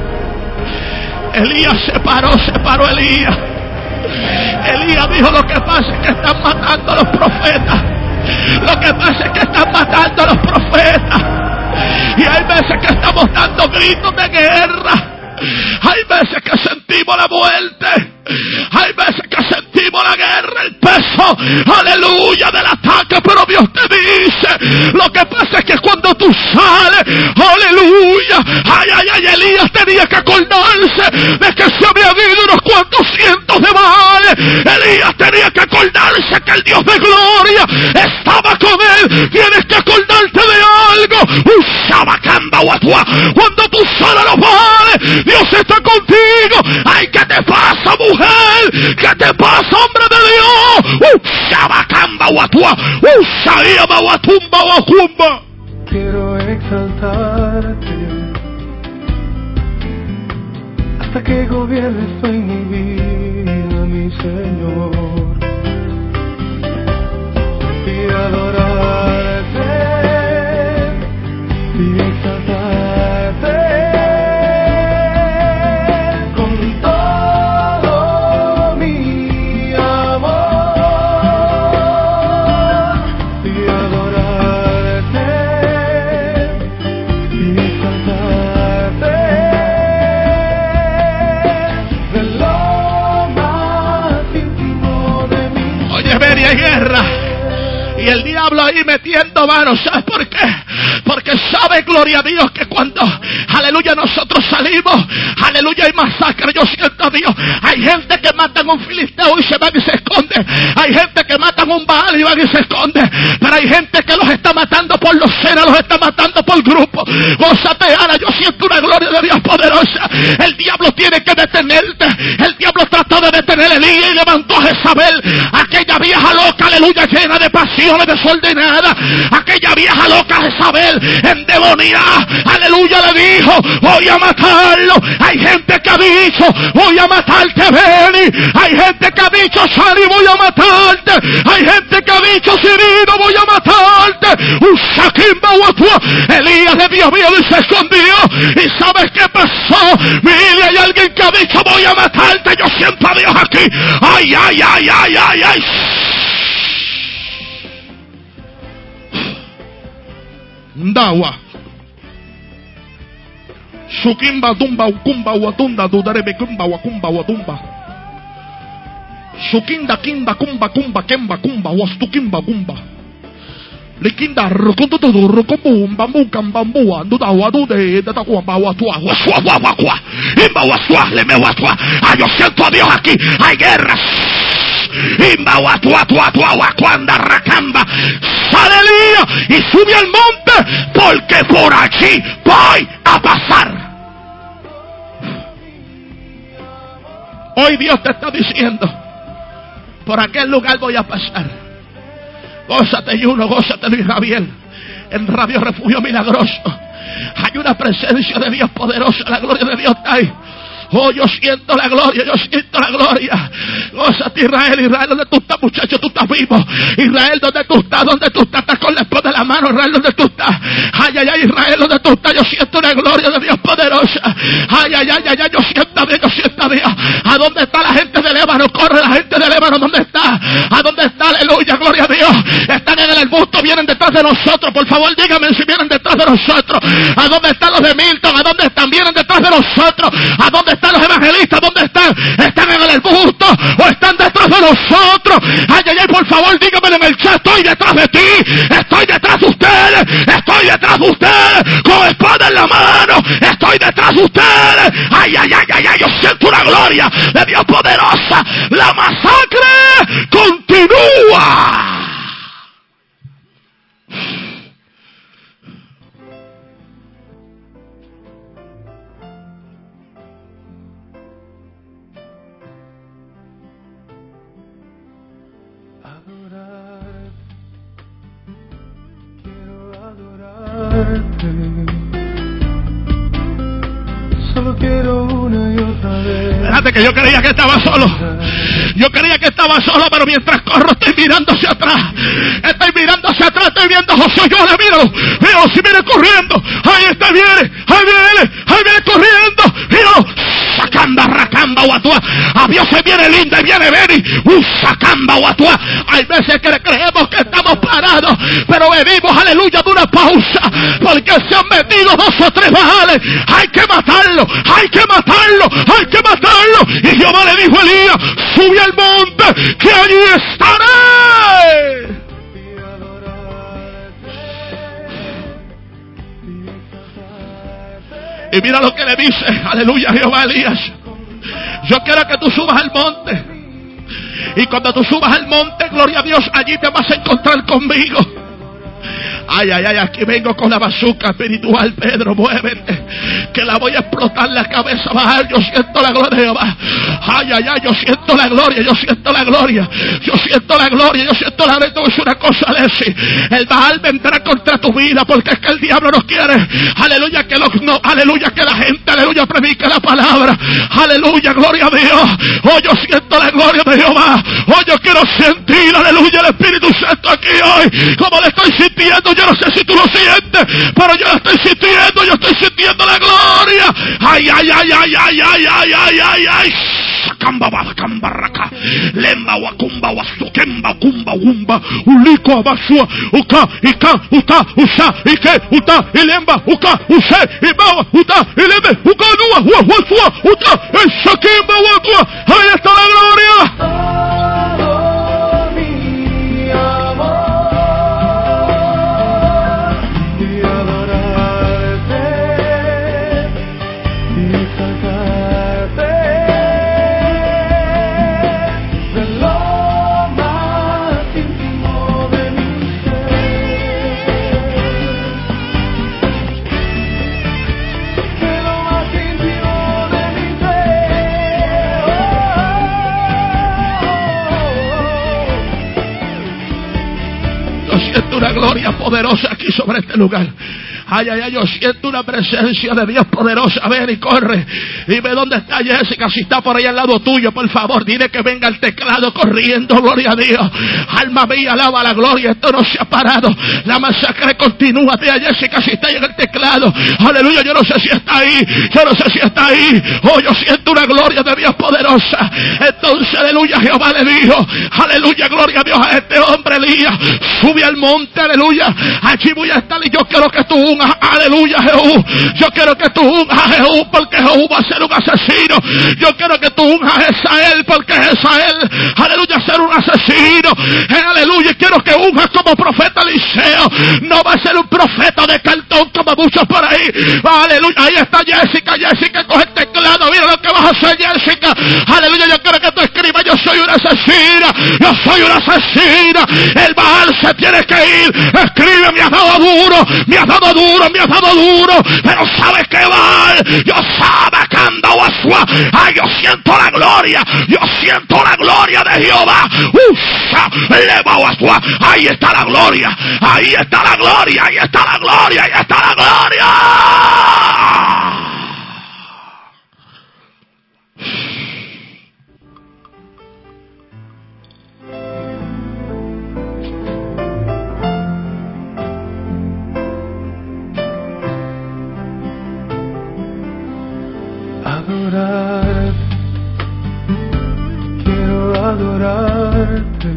Elías se paró, se paró Elías. Elías dijo: lo que pasa es que están matando a los profetas. Lo que pasa es que están matando a los profetas. Y hay veces que estamos dando gritos de guerra. Hay veces que sentimos la muerte. Hay veces que sentimos la guerra, el peso, aleluya, del ataque. Pero Dios te dice: lo que pasa es que cuando tú sales, aleluya, ay, ay, ay, Elías tenía que acordarse de que se había habido unos cuantos cientos de males. Elías tenía que acordarse que el Dios de gloria estaba con él. Tienes que acordarte de algo. Cuando tú sales los males, Dios está contigo. Ay, ¿qué te pasa, mujer? ¿Qué te pasa, hombre de Dios? Quiero exaltarte hasta que gobiernes tú en mi vida, mi Señor, y adorarte y exaltarte. Hay guerra y el diablo ahí metiendo manos. ¿Sabes por qué? Porque sabe, gloria a Dios, que cuando, aleluya, nosotros salimos, aleluya, hay masacre. Yo siento a Dios. Hay gente que matan a un filisteo y se van y se esconden. Hay gente que matan a un Baal y van y se esconden. Pero hay gente que los está matando por los cenas, los está matando por grupo. Gózate, Ana, yo siento una gloria de Dios poderosa. El diablo tiene que detenerte. El diablo trató de detener a Elías y levantó a Jezabel, aquella vieja loca, aleluya, llena de pasiones desordenadas. Aquella vieja loca Jezabel, endemoniada, aleluya, le dijo: voy a matarlo. Hay gente que ha dicho: voy a matarte, Beni. Hay gente que ha dicho: Sari, voy a matarte. Hay gente que ha dicho: Sirino, voy a matarte. Un saquimba guatua. Elías le dio miedo y se escondió. ¿Y sabes qué pasó? Mire, hay alguien que ha dicho: voy a matarte. Yo siento a Dios aquí. Ay, ay, ay, ay, ay, ay. Dawa. Sukimba tumba ukumba watunda dudarebe kumba wakumba watumba. Sukinda kimba kumba kumba kemba kumba wastukimba kumba. Likinda rukundudu rukumba mukamba mua duda wadude data kuamba watua wasua wakwa. Imba wasua leme watua. Yo siento a Dios aquí. Hay guerras. Imba watua watua watua wakwanda rakamba. Aleluya. Y sube al monte porque por allí voy a pasar. Hoy Dios te está diciendo, por aquel lugar voy a pasar. Gózate, Juno, gózate, Luis Javier. En Radio Refugio Milagroso hay una presencia de Dios poderosa. La gloria de Dios está ahí. Oh, yo siento la gloria, yo siento la gloria. Gózate, Israel, Israel, donde tú estás, muchacho, tú estás vivo. Israel, donde tú estás, donde tú estás, estás con la espada de la mano. Israel, donde tú estás. Ay, ay, ay, Israel, donde tú estás, yo siento la gloria de Dios poderosa. Ay, ay, ay, ay, ay, yo siento a Dios, yo siento a Dios. ¿A dónde está la gente de Líbano? Corre la gente de Líbano, ¿dónde está? ¿A dónde está? Aleluya, gloria a Dios. Están en el arbusto, vienen detrás de nosotros. Por favor, díganme si vienen detrás de nosotros. ¿A dónde están los de Milton? ¿A dónde están? Vienen detrás de nosotros. ¿A dónde están los evangelistas? ¿Dónde están? ¿Están en el arbusto o están detrás de nosotros? Ay, ay, ay, por favor, díganme en el chat. Estoy detrás de ti, estoy detrás de ustedes, estoy detrás de ustedes, con espada en la mano, estoy detrás de ustedes. Ay, ay, ay, ay, ay, yo siento una gloria de Dios poderosa. La masacre continúa. Solo quiero una y otra vez. Espérate, que yo creía que estaba solo. Yo creía que estaba solo, pero mientras corro estoy mirando hacia atrás. Estoy mirando hacia atrás, estoy viendo a Josué. Yo le miro, miro, si viene corriendo. Ahí está, viene, ahí viene, ahí viene corriendo. Míralo. Sacamba, racamba, guatua. A Dios se viene linda y viene Beni. Un sacamba, guatua. Hay veces que creemos que estamos parados, pero venimos, aleluya, de una pausa. Porque se han metido dos o tres bajales. Hay que matarlo, hay que matarlo, hay que matarlo. Y Jehová le dijo a Elías, sube al monte, que allí estaré. Y mira lo que le dice, aleluya, Jehová a Elías. Yo quiero que tú subas al monte. Y cuando tú subas al monte, gloria a Dios, allí te vas a encontrar conmigo. Ay, ay, ay, aquí vengo con la bazuca espiritual, Pedro, muévete, que la voy a explotar la cabeza bajar. Yo siento la gloria de Jehová. Ay, ay, ay, yo siento la gloria, yo siento la gloria, yo siento la gloria, yo siento la gloria. Es una cosa, Alessi, el Baal vendrá contra tu vida, porque es que el diablo no quiere, aleluya, que los, no, aleluya, que la gente, aleluya, predique la palabra, aleluya, gloria a Dios. Oh, yo siento la gloria de Jehová. Oh, yo quiero sentir, aleluya, el Espíritu Santo aquí hoy, como le estoy sintiendo. Yo no sé si tú lo sientes, pero yo lo estoy sintiendo, yo estoy sintiendo la gloria. Ay, ay, ay, ay, ay, ay, ay, ay, ay, ay. Sacamba, bacamba, raca. Lemba, wakumba, wasukemba, kumba, wumba. Uliko, abasua, uka, ika, uta, usa, ike, uta, ilemba, uka, use, ibawa, uta, ileme, uka, nua, hua, wasua, uta, esakemba, watua. Ahí está la gloria. Siento una gloria poderosa aquí sobre este lugar. Ay, ay, ay, yo siento una presencia de Dios poderosa. Ven y corre y ve dónde está Jessica. Si está por ahí al lado tuyo, por favor, dile que venga al teclado corriendo. Gloria a Dios. Alma mía, alaba la gloria. Esto no se ha parado. La masacre continúa. Ve a Jessica si está ahí en el teclado. Aleluya, yo no sé si está ahí. Yo no sé si está ahí. Oh, yo siento una gloria de Dios poderosa. Entonces, aleluya, Jehová le dijo, aleluya, gloria a Dios, a este hombre Elías, sube al monte, aleluya. Allí voy a estar y yo quiero que tú unjas, aleluya, Jehú. Yo quiero que tú unjas a Jehú, porque Jehú va a ser un asesino. Yo quiero que tú unjas a Esael, porque Esael, aleluya, ser un asesino. Aleluya, quiero que unjas como profeta Eliseo. No va a ser un profeta de cartón como muchos por ahí. Aleluya, ahí está Jessica. Jessica, coge el teclado. Mira lo que vas a hacer, Jessica. Aleluya, yo quiero que tú escribas: yo soy una asesina. Yo soy una asesina. El Baal se tiene que ir. Escribe: me has dado duro. Me has dado duro. Me has dado duro. Pero ¿sabes qué, Baal? Yo sabe canda Asua. Ay, yo siento la gloria. Yo siento la gloria de Jehová. Usa, eleva Asua. Ahí está la gloria. Ahí está la gloria. Ahí está la gloria. Ahí está la gloria. Adorar, quiero adorarte.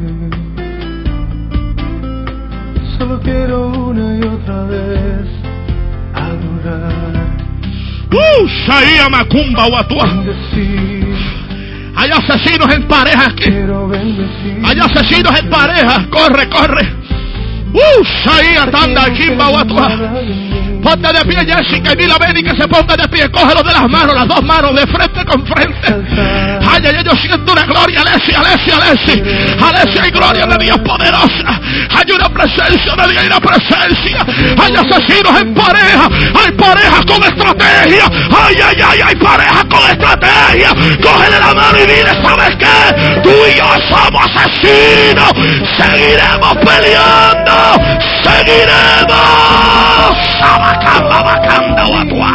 Solo quiero una y otra vez adorar. Uh, Shaia Macumba Watua. Bendecir, Hay asesinos en parejas aquí. quiero bendecir. Hay asesinos en parejas. Corre, corre. Uh, Shaia Tanda Kimba Watua. Ponte de pie, Jessica, y dile a Benny que se ponga de pie. Cógelo de las manos, las dos manos, de frente con frente. Ay, ay, yo siento una gloria, Alessi, Alessi, Alessi. Alessi, hay gloria de Dios poderosa. Hay una presencia de Dios, hay una presencia. Hay asesinos en pareja. Hay parejas con estrategia. Ay, ay, ay, hay parejas con estrategia. Cógele la mano y dile: ¿sabes qué? Tú y yo somos asesinos. Seguiremos peleando. Seguiremos. Sabacamba, bacanda, guatua.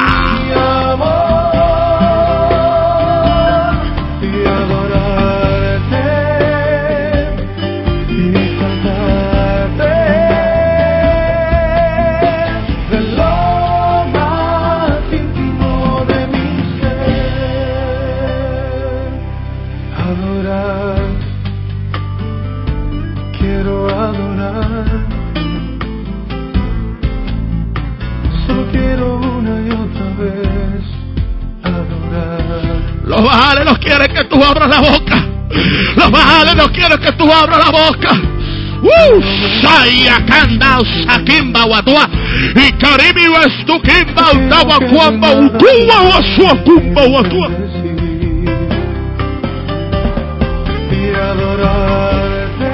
Los Baales no quieren que tú abras la boca. Los Baales no quieren que tú abras la boca. Uh, Saya Kanda Sakimba Watua. Y Karimi Westukimba Utawa Kwamba Utuwa Wasua Kumba Watua. Y adorarte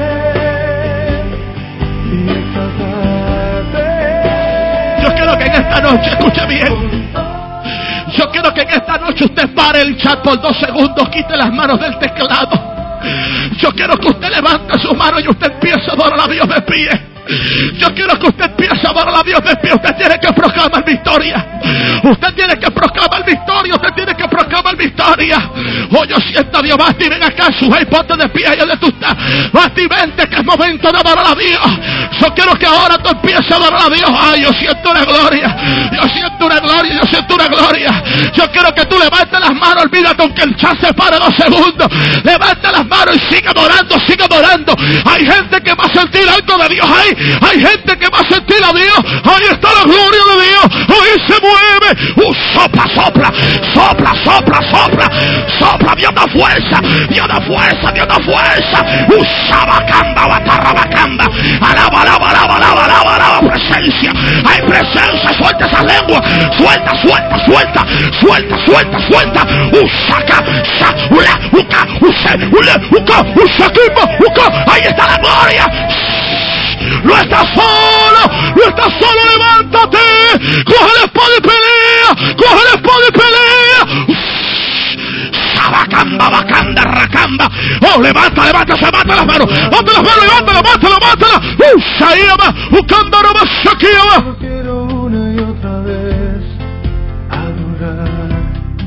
y exaltarte. Yo quiero que en esta noche, escuche bien. Yo quiero que en esta noche usted pare el chat por dos segundos, quite las manos del teclado. Yo quiero que usted levante su mano y usted empiece a adorar a Dios de pie. Yo quiero que usted empiece a adorar a Dios de pie. Usted tiene que proclamar victoria. Usted tiene que proclamar victoria. Usted tiene que proclamar victoria. Oh, yo siento a Dios. Basti, ven acá, su rey, ponte de pie ahí donde tú estás. Basti, vente, que es momento de adorar a Dios. Yo quiero que ahora tú empieces a adorar a Dios. Ay, yo siento una gloria. Yo siento una gloria. Yo siento una gloria. Yo quiero que tú levantes las manos. Olvídate aunque el chat se pare dos segundos. Levanta las manos y sigue adorando, sigue adorando. Hay gente que va a sentir algo de Dios ahí. Hay gente que va a sentir a Dios. Ahí está la gloria de Dios. Ahí se mueve. Uh, sopla, sopla, sopla, sopla, sopla, sopla. Dios da fuerza, Dios da fuerza, Dios da fuerza. Uh, sabacamba, batarrabacamba. Alaba, alaba, alaba, alaba, alaba, alaba. Presencia, hay presencia. Suelta esa lengua. Suelta, suelta, suelta, suelta, suelta, suelta. Uh, saca, sa, ula, uca, use, ule, uca, usakimba, uca. Ahí está la gloria. No estás solo, no estás solo, levántate. Coge la espada y pelea, coge la espada y pelea. Sabacamba, bacanda, racamba. Oh, levanta, levanta, se levanta las manos. Levanta las manos, levanta, levanta, levanta. Uh, Shaiyama, Ukandorama, Shakiyama. Quiero una y otra vez adorar,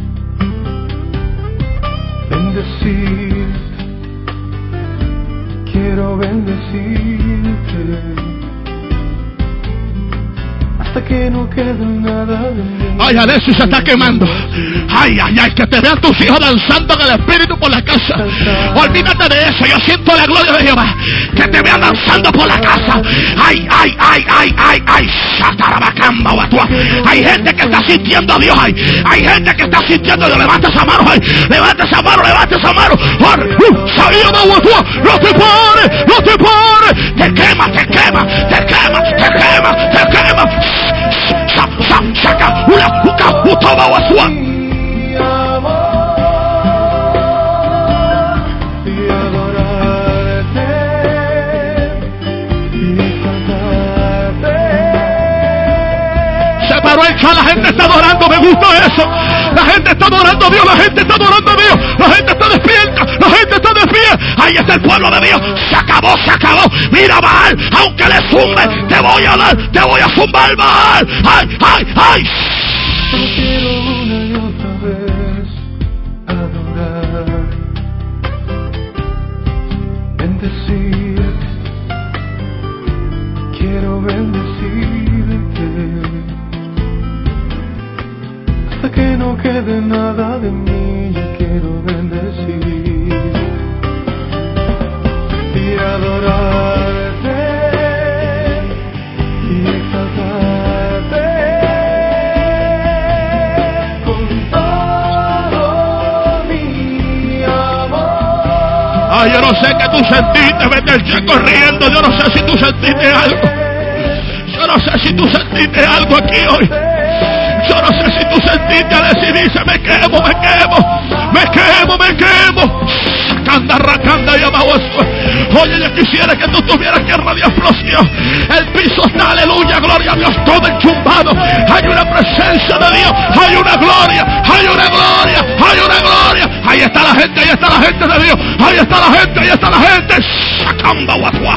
bendecir. Quiero bendecirte. hasta que no quede nada de mí. Ay, Alexis se está quemando. Ay, ay, ay, que te vean tus hijos danzando en el Espíritu por la casa. Olvídate de eso, yo siento la gloria de Jehová. Que te vean danzando por la casa. Ay, ay, ay, ay, ay, ay. Hay gente que está sintiendo a Dios. Hay, hay gente que está sintiendo a Dios. Levanta esa mano, ay. Levanta esa mano, levanta esa mano. No te pones, no te pones. Te quema, te quema, te quema, te quema, te quema. Saca una, una, una, una, una. La gente está adorando, me gusta eso. La gente está adorando a Dios, la gente está adorando a Dios, la gente está despierta, la gente está despierta. Ahí está el pueblo de Dios. Se acabó, se acabó. Mira, Baal, aunque le zumbe, te voy a dar, te voy a zumbar, Baal. Ay, ay, ay. Solo quiero una y otra vez adorar, bendecirte. Quiero bendecirte hasta que no quede nada de mí. Yo quiero bendecir y adorarte y exaltarte con todo mi amor. Ay, yo no sé qué tú sentiste, vete ya corriendo. Yo no sé si tú sentiste algo. Yo no sé si tú sentiste algo aquí hoy. Yo no sé si tú sentiste a decir, dice, me quemo, me quemo, me quemo, me quemo. Canda, racanda y abajo. Oye, yo quisiera que tú tuvieras que radio explosión. El piso está, aleluya, gloria a Dios, todo enchumbado. Hay una presencia de Dios, hay una gloria, hay una gloria, hay una gloria. Ahí está la gente, ahí está la gente de Dios, ahí está la gente, ahí está la gente. Sacamba, guatua.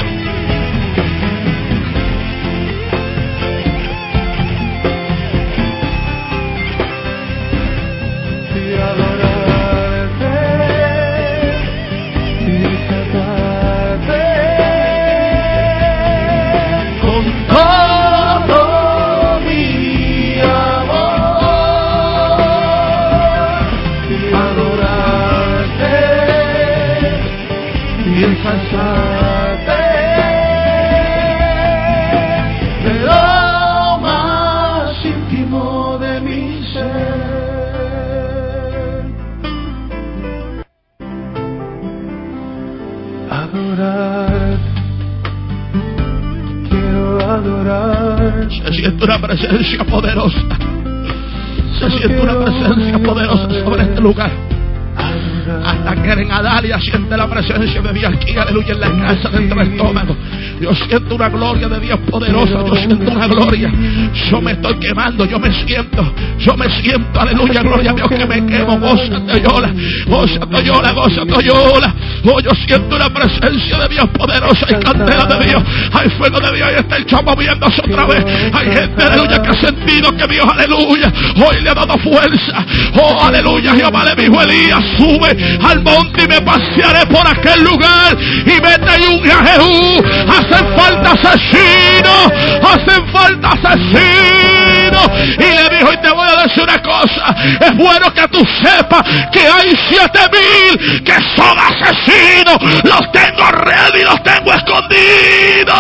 Se siente una presencia poderosa. Se siente una presencia poderosa sobre este lugar. Hasta que en Adalia siente la presencia de Dios aquí, aleluya, en la casa dentro del estómago. Yo siento una gloria de Dios poderosa. Yo siento una gloria. Yo me estoy quemando, yo me siento, yo me siento, aleluya, gloria a Dios, que me quemo. Gózate, yola, gózate, yola, gózate, yola. Oh, yo siento una presencia de Dios poderosa y candela de Dios. Hay fuego de Dios y está el chamo moviéndose otra vez. Hay gente, aleluya, que ha sentido que Dios, aleluya, hoy le ha dado fuerza. Oh, aleluya, Jehová le dijo a Elías, sube al monte y me pasearé por aquel lugar y vete y unge a Jehú. Hacen falta asesinos, hacen falta asesinos. Y le dijo, y te voy a decir una cosa, es bueno que tú sepas que hay siete mil que son asesinos. Los tengo ready, los tengo escondidos.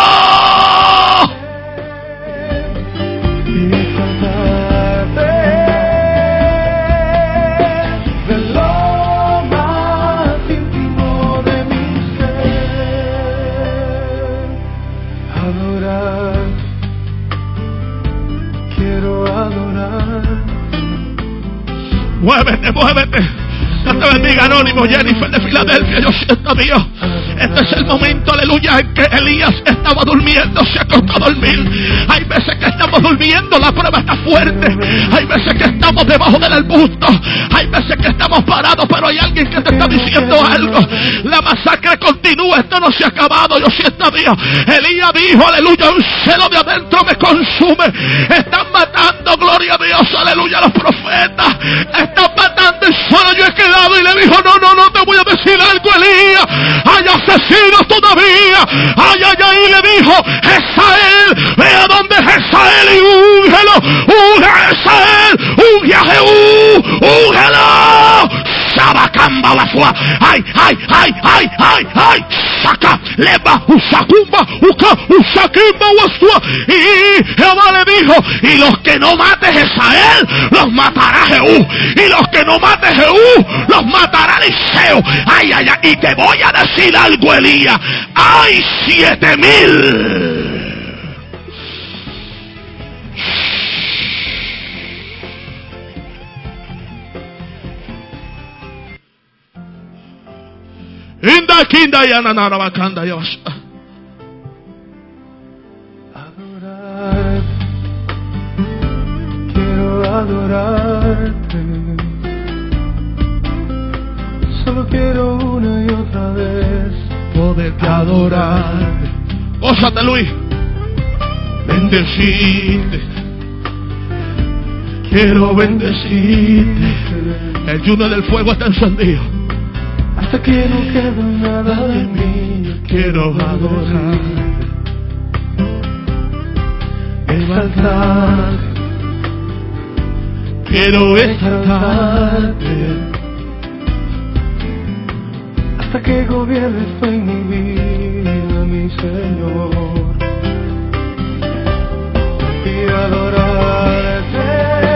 Muévete, muévete. Dios te bendiga, Anónimo, Jennifer de Filadelfia. Yo siento a Dios. Este es el momento, aleluya, en que Elías estaba durmiendo, se acostó a dormir. Hay veces que estamos durmiendo, la prueba está fuerte. Hay veces que estamos debajo del arbusto. Hay veces que estamos parados, pero hay alguien que te está diciendo algo. La masacre continúa, esto no se ha acabado. Yo siento a Dios. Elías dijo, aleluya, un celo de adentro me consume. Están matando, gloria a Dios, aleluya, a los profetas. Están matando y solo yo he quedado. Y le dijo, no, no, no, te voy a decir algo, Elías. Hay asesinos todavía. Ay, ay, ay, y le dijo: Jezael, ve a donde Jezael y úngelo. Unge a Jezael, unge a Jehú, úngelo. Sabacamba basua. Ay, ay, ay, ay, ay, ay. Saca, leva, usacumba, uca, usakimba basua. Y Jehová le dijo: y los que no mate Jezael, los matará Jehú. Y los que no mate Jehú, los matará Eliseo. Ay, ay, ay. Y te voy a decir algo, Elías. Hay siete mil. Inda kinda ya nanara bakanda ya. Adorar, quiero adorarte. Solo quiero una y otra vez poderte adorar. Gózate, Luis. Bendecirte. Quiero bendecirte. El yuno del fuego está encendido. Hasta que no quede nada de mí, Quiero adorar. exaltar, Quiero exaltarte. hasta que gobiernes tú en mi vida, mi Señor, y adorarte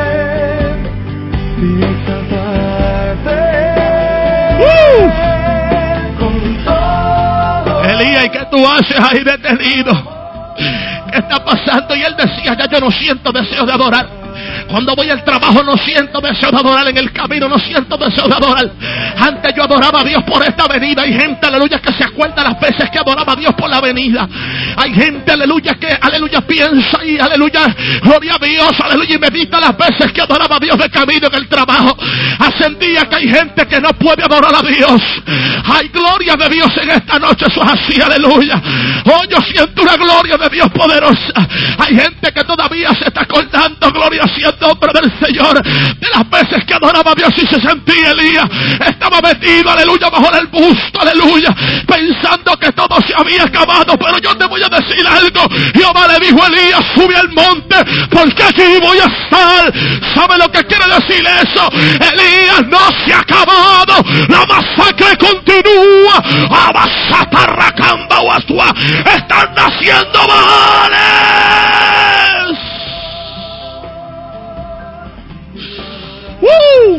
y exaltarte. ¡Uh! Con todo. Elías, ¿y qué tú haces ahí detenido? ¿Qué está pasando? Y él decía: ya yo no siento deseo de adorar. Cuando voy al trabajo no siento deseo de adorar. En el camino no siento deseo de adorar. Antes yo adoraba a Dios por esta avenida. Hay gente, aleluya, que se acuerda las veces que adoraba a Dios por la avenida. Hay gente, aleluya, que, aleluya, piensa y, aleluya, gloria a Dios, aleluya, y medita las veces que adoraba a Dios de camino en el trabajo. Hacen días que hay gente que no puede adorar a Dios. Hay gloria de Dios en esta noche. Eso es así, aleluya. Oh, yo siento una gloria de Dios poderosa. Hay gente que todavía se está acordando, gloria siendo hombre del Señor, de las veces que adoraba a Dios y se sentía. Elías estaba metido, aleluya, bajo el busto, aleluya, pensando que todo se había acabado. Pero yo te voy a decir algo. Jehová le dijo a Elías: sube al monte, porque aquí voy a estar. ¿Sabe lo que quiere decir eso? Elías, no se ha acabado, la masacre continúa. Abasatarracamba Guasua, están naciendo males. ¡Uh!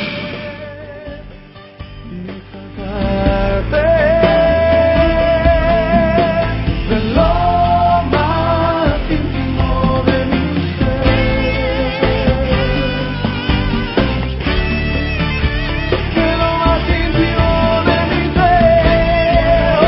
De lo más íntimo de mi ser, de lo más íntimo de mi ser.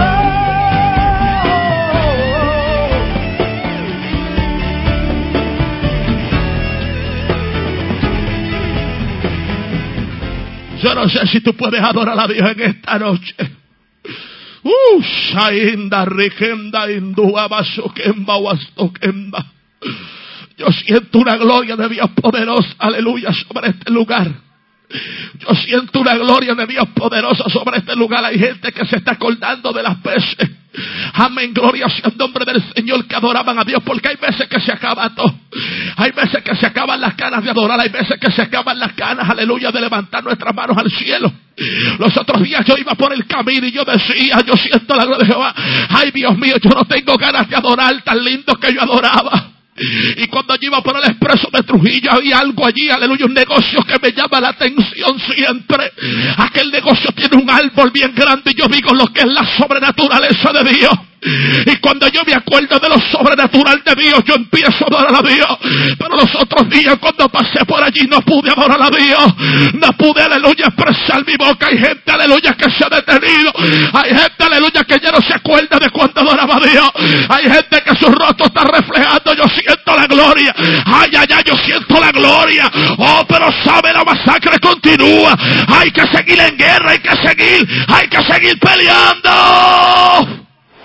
Yo no sé si tú puedes adorar a Dios en esta noche. Uh, Shainda, Rigenda, Indua, Basokemba, Wastokemba. Yo siento una gloria de Dios poderosa, aleluya, sobre este lugar. Yo siento una gloria de Dios poderosa sobre este lugar. Hay gente que se está acordando de las veces, amén, gloria sea el nombre del Señor, que adoraban a Dios. Porque hay veces que se acaba todo. Hay veces que se acaban las ganas de adorar. Hay veces que se acaban las ganas, aleluya, de levantar nuestras manos al cielo. Los otros días yo iba por el camino y yo decía: yo siento la gloria de Jehová. Ay, Dios mío, yo no tengo ganas de adorar tan lindo que yo adoraba. Y cuando yo iba por el expreso de Trujillo, había algo allí, aleluya, un negocio que me llama la atención siempre. Aquel negocio tiene un árbol bien grande y yo digo lo que es la sobrenaturaleza de Dios. Y cuando yo me acuerdo de lo sobrenatural de Dios, yo empiezo a adorar a Dios. Pero los otros días cuando pasé por allí no pude adorar a Dios. No pude, aleluya, expresar mi boca. Hay gente, aleluya, que se ha detenido. Hay gente, aleluya, que ya no se acuerda de cuando adoraba a Dios. Hay gente que su rostro está reflejando: yo siento la gloria. Ay, ay, ay, yo siento la gloria. Oh, pero sabe, la masacre continúa. Hay que seguir en guerra, hay que seguir, hay que seguir peleando.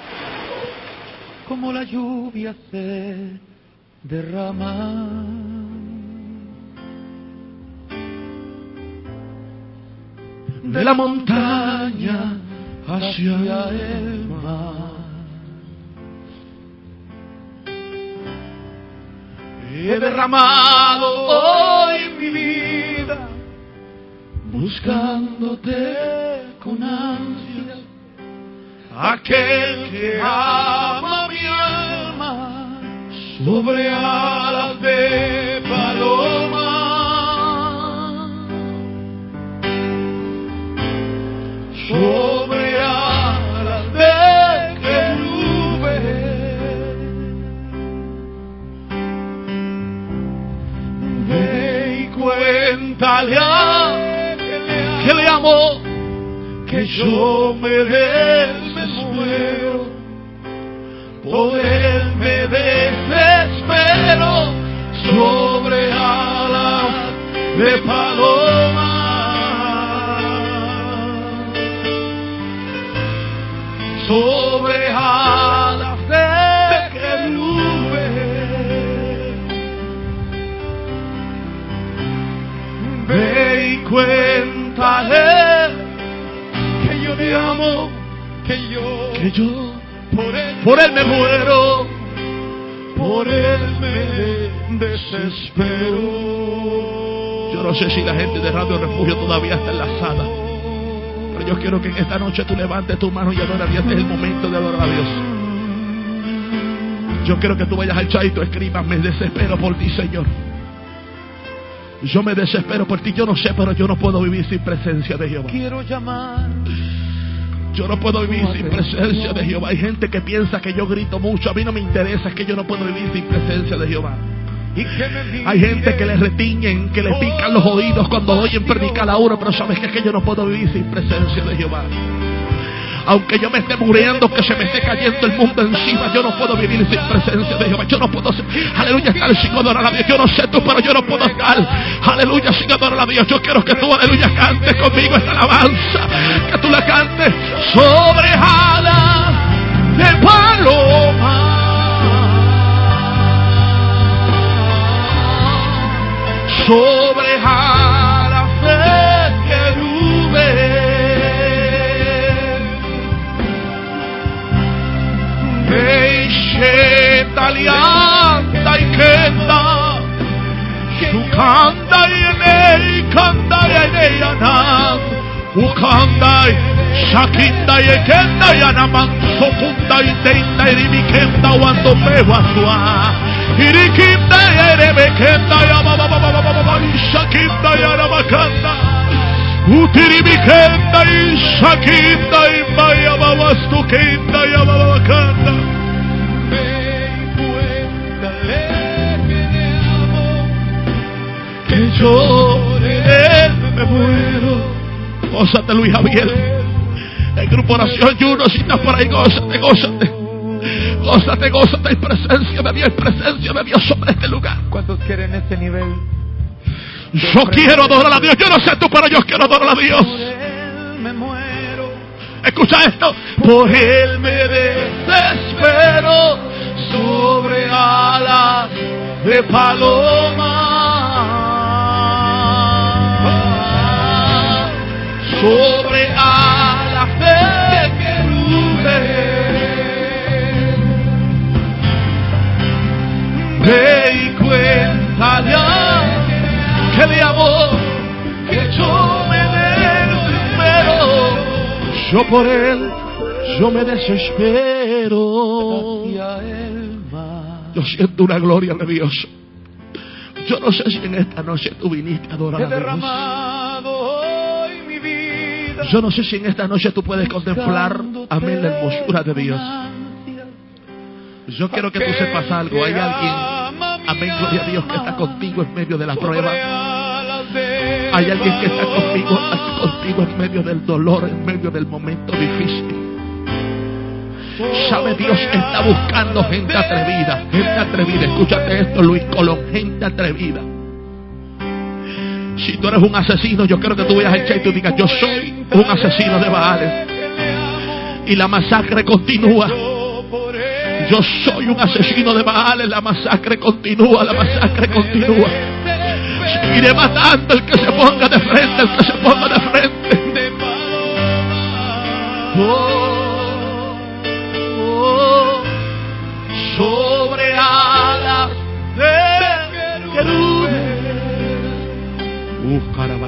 Como la lluvia se derrama de la montaña hacia el mar, he derramado hoy mi vida, buscándote con ansias, aquel que ama mi alma sobre alas de paloma, sobre alas de querube. Ve y cuéntale a que le amo, que yo me desespero, por él me desespero, sobre alas de paloma, sobre alas de querube. Ve y cuéntale que yo te amo, que yo, que yo por él, por él me muero, por él me desespero. Yo no sé si la gente de Radio Refugio todavía está enlazada, pero yo quiero que en esta noche tú levantes tu mano y adores a Dios. Este es el momento de adorar a Dios. Yo quiero que tú vayas al chat y tú escribas: me desespero por ti, Señor. Yo me desespero por ti. Yo no sé, pero yo no puedo vivir sin presencia de Jehová. Quiero llamar. Yo no puedo vivir sin presencia de Jehová. Hay gente que piensa que yo grito mucho. A mí no me interesa, es que yo no puedo vivir sin presencia de Jehová. Hay gente que le retiñen, que le pican los oídos cuando oyen predicar a uno, pero sabes que es que yo no puedo vivir sin presencia de Jehová. Aunque yo me esté muriendo, que se me esté cayendo el mundo encima, yo no puedo vivir sin presencia de Jehová. Yo no puedo, aleluya, estar sin adorar a Dios. Yo no sé tú, pero yo no puedo estar, aleluya, sin adorar a Dios. Yo quiero que tú, aleluya, cantes conmigo esta alabanza, que tú la cantes sobre alas de paloma, sobre alas de querube. Veishe talianta y kenda, su kanda y enei, kanda y enei anam, ukanda y shakinda y kenda y anaman, sokunda y tenda y ribikenda wando pewasua, irikinda y erebekenda y abababababababa y shakinda y aramakanda, utiribikenda y shakinda y maya babastukenda y abababakanda. Que yo de él me muero. Gózate, Luis Javier. El grupo Oración Juno, si estás por ahí, gózate, gózate. Gózate, gózate. Hay presencia de Dios, hay presencia de Dios sobre este lugar. ¿Cuántos quieren este nivel? Yo quiero adorar a Dios. Yo no sé tú, pero yo quiero adorar a Dios. Por él me muero. Escucha esto. Por él me desespero, sobre alas de paloma, sobre alas de querube. Ve y cuéntale a que le amo, que yo me desespero. Yo por él, yo me desespero. Yo siento una gloria de Dios. Yo no sé si en esta noche tú viniste a adorar a Dios. Yo no sé si en esta noche tú puedes contemplar, amén, la hermosura de Dios. Yo quiero que tú sepas algo. Hay alguien, amén, gloria a Dios, que está contigo en medio de la prueba. Hay alguien que está conmigo, contigo en medio del dolor, en medio del momento difícil. Sabe, Dios está buscando gente atrevida, gente atrevida. Escúchate esto, Luis Colón, gente atrevida. Si tú eres un asesino, yo quiero que tú vayas al chat y tú digas: yo soy un asesino de Baales. Y la masacre continúa. Yo soy un asesino de Baales. La masacre continúa, la masacre continúa. Seguiré matando el que se ponga de frente, el que se ponga de frente. Oh, oh, sobre alas de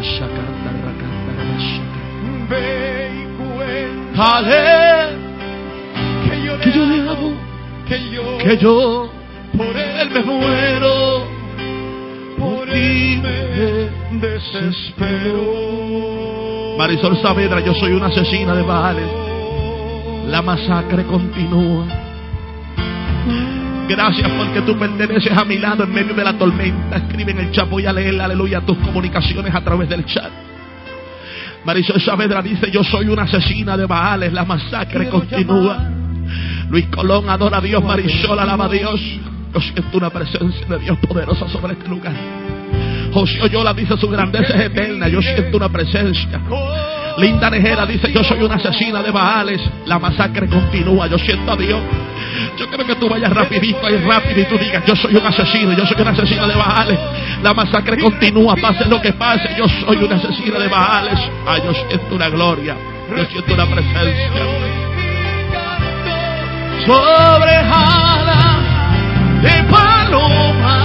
Ve y cuéntale que yo le amo, que yo, que yo por él me muero, por él me desespero. Marisol Saavedra, yo soy una asesina de Baales. La masacre continúa. Gracias porque tú perteneces a mi lado en medio de la tormenta. Escribe en el chat, voy a leer, aleluya, tus comunicaciones a través del chat. Marisol Saavedra dice, yo soy una asesina de Baales. La masacre continúa. Luis Colón, adora a Dios. Marisol, alaba a Dios. Yo siento una presencia de Dios poderosa sobre este lugar. José Oyola dice, su grandeza es eterna. Yo siento una presencia. Linda Nejera dice, yo soy una asesina de Baales. La masacre continúa. Yo siento a Dios. Yo creo que tú vayas rapidito ahí rápido y tú digas, yo soy un asesino, yo soy una asesina de Baales. La masacre continúa, pase lo que pase. Yo soy una asesina de Baales. Ay, yo siento una gloria. Yo siento una presencia. Sobre alas de paloma,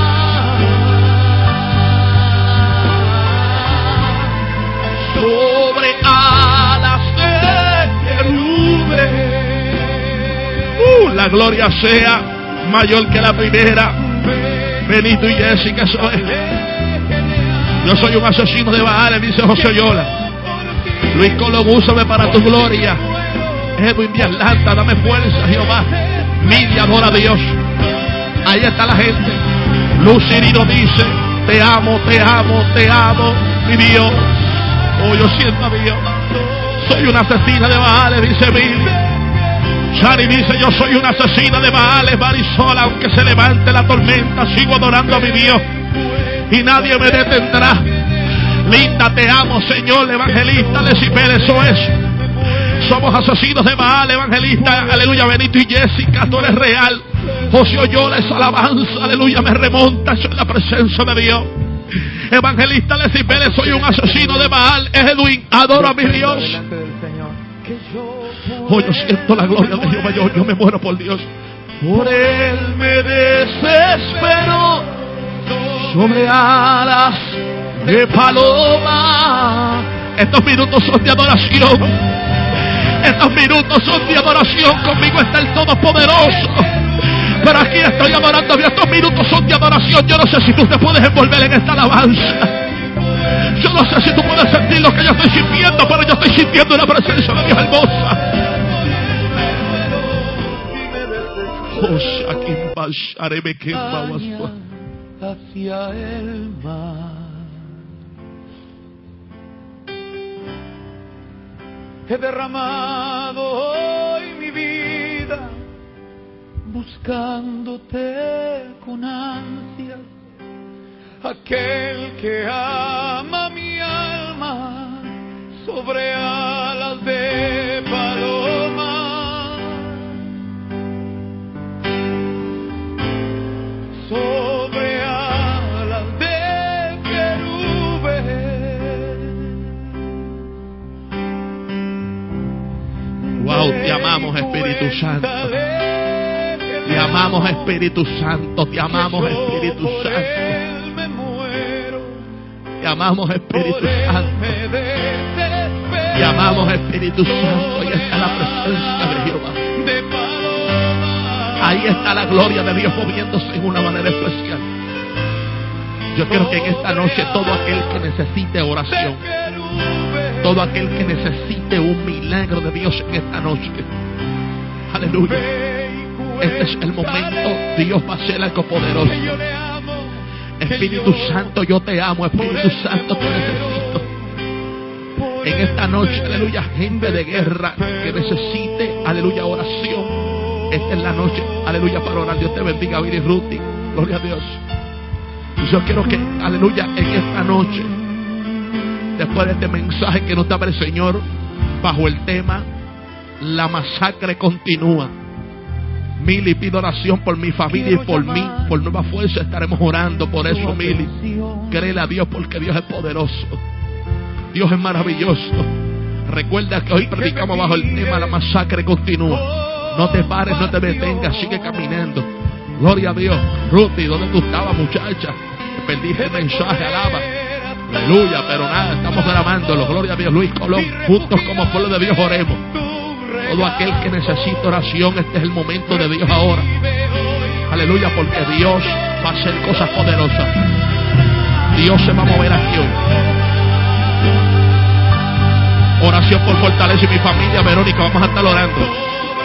sobre alas de nube. Uh, la gloria sea mayor que la primera. Benito y Jessica, soy. Yo soy un asesino de Baales, dice José Oyola. Luis Colón, úsame para tu gloria. Edwin de Atlanta, dame fuerza, Jehová. Midia, adora a Dios. Ahí está la gente. Lucy Irino dice, te amo, te amo, te amo, mi Dios. Oh, yo siento a Dios. Soy una asesina de Baales, dice Mil. Shari dice, yo soy una asesina de Baales. Marisol, aunque se levante la tormenta, sigo adorando a mi Dios y nadie me detendrá. Linda, te amo, Señor. Evangelista de Cipel, eso es. Somos asesinos de Baal, evangelista, aleluya. Benito y Jessica, tú eres real. José Oyola, esa alabanza, aleluya, me remonta en la presencia de Dios. Evangelista de Cipeles, soy un asesino de Baal. Edwin, adoro a mi Dios. Oh, yo siento la gloria de Jehová, yo, yo me muero por Dios. Por él me desespero, sobre alas de paloma. Estos minutos son de adoración. Estos minutos son de adoración. Conmigo está el Todopoderoso. Pero aquí estoy adorando a Dios. Estos minutos son de adoración. Yo no sé si tú te puedes envolver en esta alabanza. Yo no sé si tú puedes sentir lo que yo estoy sintiendo, pero yo estoy sintiendo la presencia de Dios hermosa. Hacia el mar. He derramado hoy mi vida buscándote con ansias, aquel que ama mi alma sobre alas de paloma, sobre alas de querubes. Wow, te amamos, Espíritu Santo. Te amamos, Espíritu Santo. Te amamos, Espíritu Santo. Te amamos, Espíritu Santo. Te amamos, Espíritu Santo. Ahí está la presencia de Jehová. Ahí está la gloria de Dios moviéndose en una manera especial. Yo quiero que en esta noche todo aquel que necesite oración, todo aquel que necesite un milagro de Dios en esta noche, aleluya, este es el momento. Dios va a ser algo poderoso. Espíritu Santo, yo te amo. Espíritu Santo, te necesito en esta noche, aleluya. Gente de guerra que necesite, aleluya, oración. Esta es la noche, aleluya, para orar. Dios te bendiga, Viri Ruti, gloria a Dios. Yo quiero que, aleluya, en esta noche, después de este mensaje que nos daba el Señor bajo el tema la masacre continúa, Mili, pido oración por mi familia y por mí, por Nueva Fuerza. Estaremos orando por eso, Mili. Créele a Dios porque Dios es poderoso. Dios es maravilloso. Recuerda que hoy predicamos bajo el tema la masacre continúa. No te pares, no te detengas, sigue caminando. Gloria a Dios. Ruti, ¿dónde tú estabas, muchacha? Perdiste el mensaje, alaba. Aleluya, pero nada, estamos grabándolo. Gloria a Dios, Luis Colón. Juntos como pueblo de Dios oremos. Todo aquel que necesita oración, este es el momento de Dios ahora. Aleluya, porque Dios va a hacer cosas poderosas. Dios se va a mover aquí hoy. Oración por fortalecer mi familia, Verónica, vamos a estar orando.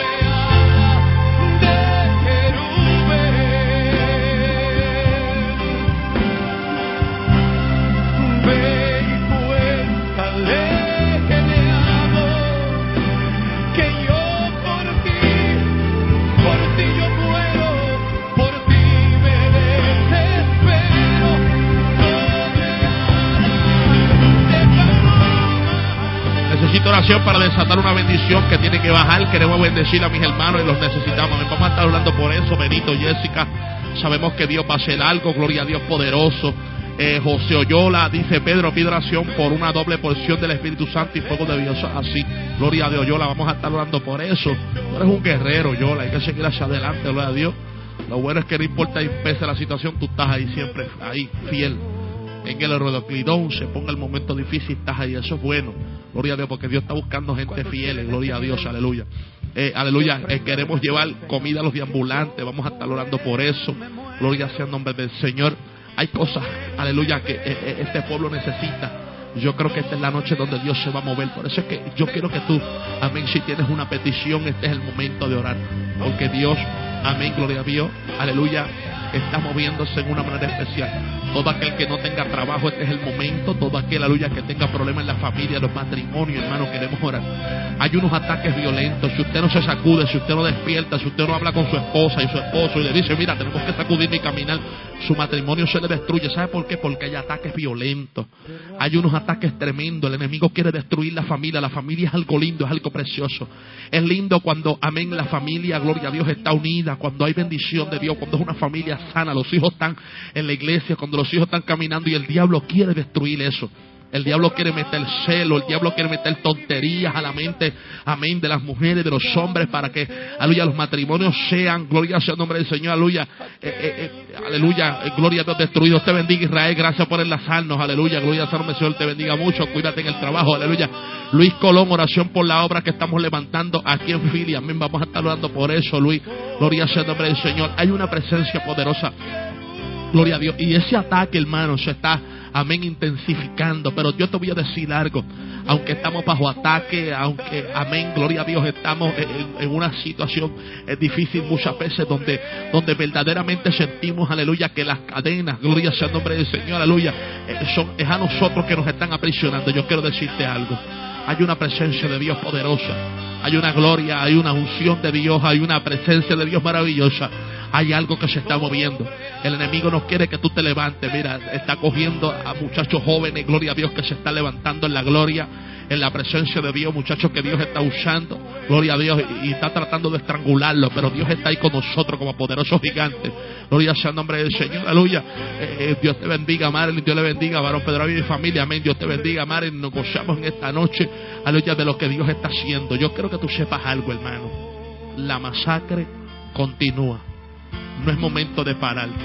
Oración para desatar una bendición que tiene que bajar. Queremos bendecir a mis hermanos y los necesitamos. Vamos a estar hablando por eso. Benito, Jessica, sabemos que Dios va a hacer algo. Gloria a Dios poderoso. eh, José Oyola dice: Pedro, pide oración por una doble porción del Espíritu Santo y fuego de Dios. Así, gloria a Dios, Oyola, vamos a estar hablando por eso. Tú eres un guerrero, Oyola, hay que seguir hacia adelante, gloria a Dios. Lo bueno es que no importa y pese la situación, tú estás ahí siempre, ahí, fiel. En el rodoclidón se ponga el momento difícil, estás ahí, eso es bueno. Gloria a Dios, porque Dios está buscando gente fiel. Gloria a Dios, aleluya. Eh, aleluya, eh, queremos llevar comida a los deambulantes. Vamos a estar orando por eso. Gloria sea el nombre del Señor. Hay cosas, aleluya, que eh, este pueblo necesita. Yo creo que esta es la noche donde Dios se va a mover. Por eso es que yo quiero que tú, amén, si tienes una petición, este es el momento de orar. Porque Dios, amén, gloria a Dios, aleluya, está moviéndose en una manera especial. Todo aquel que no tenga trabajo, este es el momento. Todo aquel, aleluya, que tenga problemas en la familia, los matrimonios, hermano, queremos orar. Hay unos ataques violentos. Si usted no se sacude, si usted no despierta, si usted no habla con su esposa y su esposo y le dice: mira, tenemos que sacudirnos y caminar, su matrimonio se le destruye. ¿Sabe por qué? Porque hay ataques violentos. Hay unos ataques tremendos. El enemigo quiere destruir la familia. La familia es algo lindo, es algo precioso. Es lindo cuando, amén, la familia, gloria a Dios, está unida. Cuando hay bendición de Dios, cuando es una familia sana. Los hijos están en la iglesia, cuando los hijos están caminando, y el diablo quiere destruir eso. El diablo quiere meter celo, el diablo quiere meter tonterías a la mente, amén, de las mujeres, de los hombres, para que, aleluya, los matrimonios sean, gloria sea el nombre del Señor, aleluya, eh, eh, eh, aleluya, eh, gloria a Dios, destruidos. Te bendiga, Israel, gracias por enlazarnos, aleluya, gloria a Dios, Señor, te bendiga mucho, cuídate en el trabajo, aleluya. Luis Colón, oración por la obra que estamos levantando aquí en Filia, amén, vamos a estar orando por eso, Luis, gloria sea el nombre del Señor. Hay una presencia poderosa, gloria a Dios, y ese ataque, hermano, se está, amén, intensificando. Pero yo te voy a decir algo: aunque estamos bajo ataque, aunque, amén, gloria a Dios, estamos en, en una situación es difícil muchas veces, donde, donde verdaderamente sentimos, aleluya, que las cadenas, gloria sea el nombre del Señor, aleluya, eh, son, es a nosotros que nos están aprisionando. Yo quiero decirte algo: hay una presencia de Dios poderosa, hay una gloria, hay una unción de Dios, hay una presencia de Dios maravillosa. Hay algo que se está moviendo. El enemigo no quiere que tú te levantes. Mira, está cogiendo a muchachos jóvenes, gloria a Dios, que se está levantando en la gloria, en la presencia de Dios, muchachos que Dios está usando, gloria a Dios, y, y está tratando de estrangularlos, pero Dios está ahí con nosotros como poderoso gigante. Gloria sea el nombre del Señor, aleluya. Eh, eh, Dios te bendiga, Marilyn, Dios le bendiga, varón Pedro y mi familia, amén. Dios te bendiga, Marilyn. Nos gozamos en esta noche, aleluya, de lo que Dios está haciendo. Yo quiero que tú sepas algo, hermano: la masacre continúa. No es momento de pararte.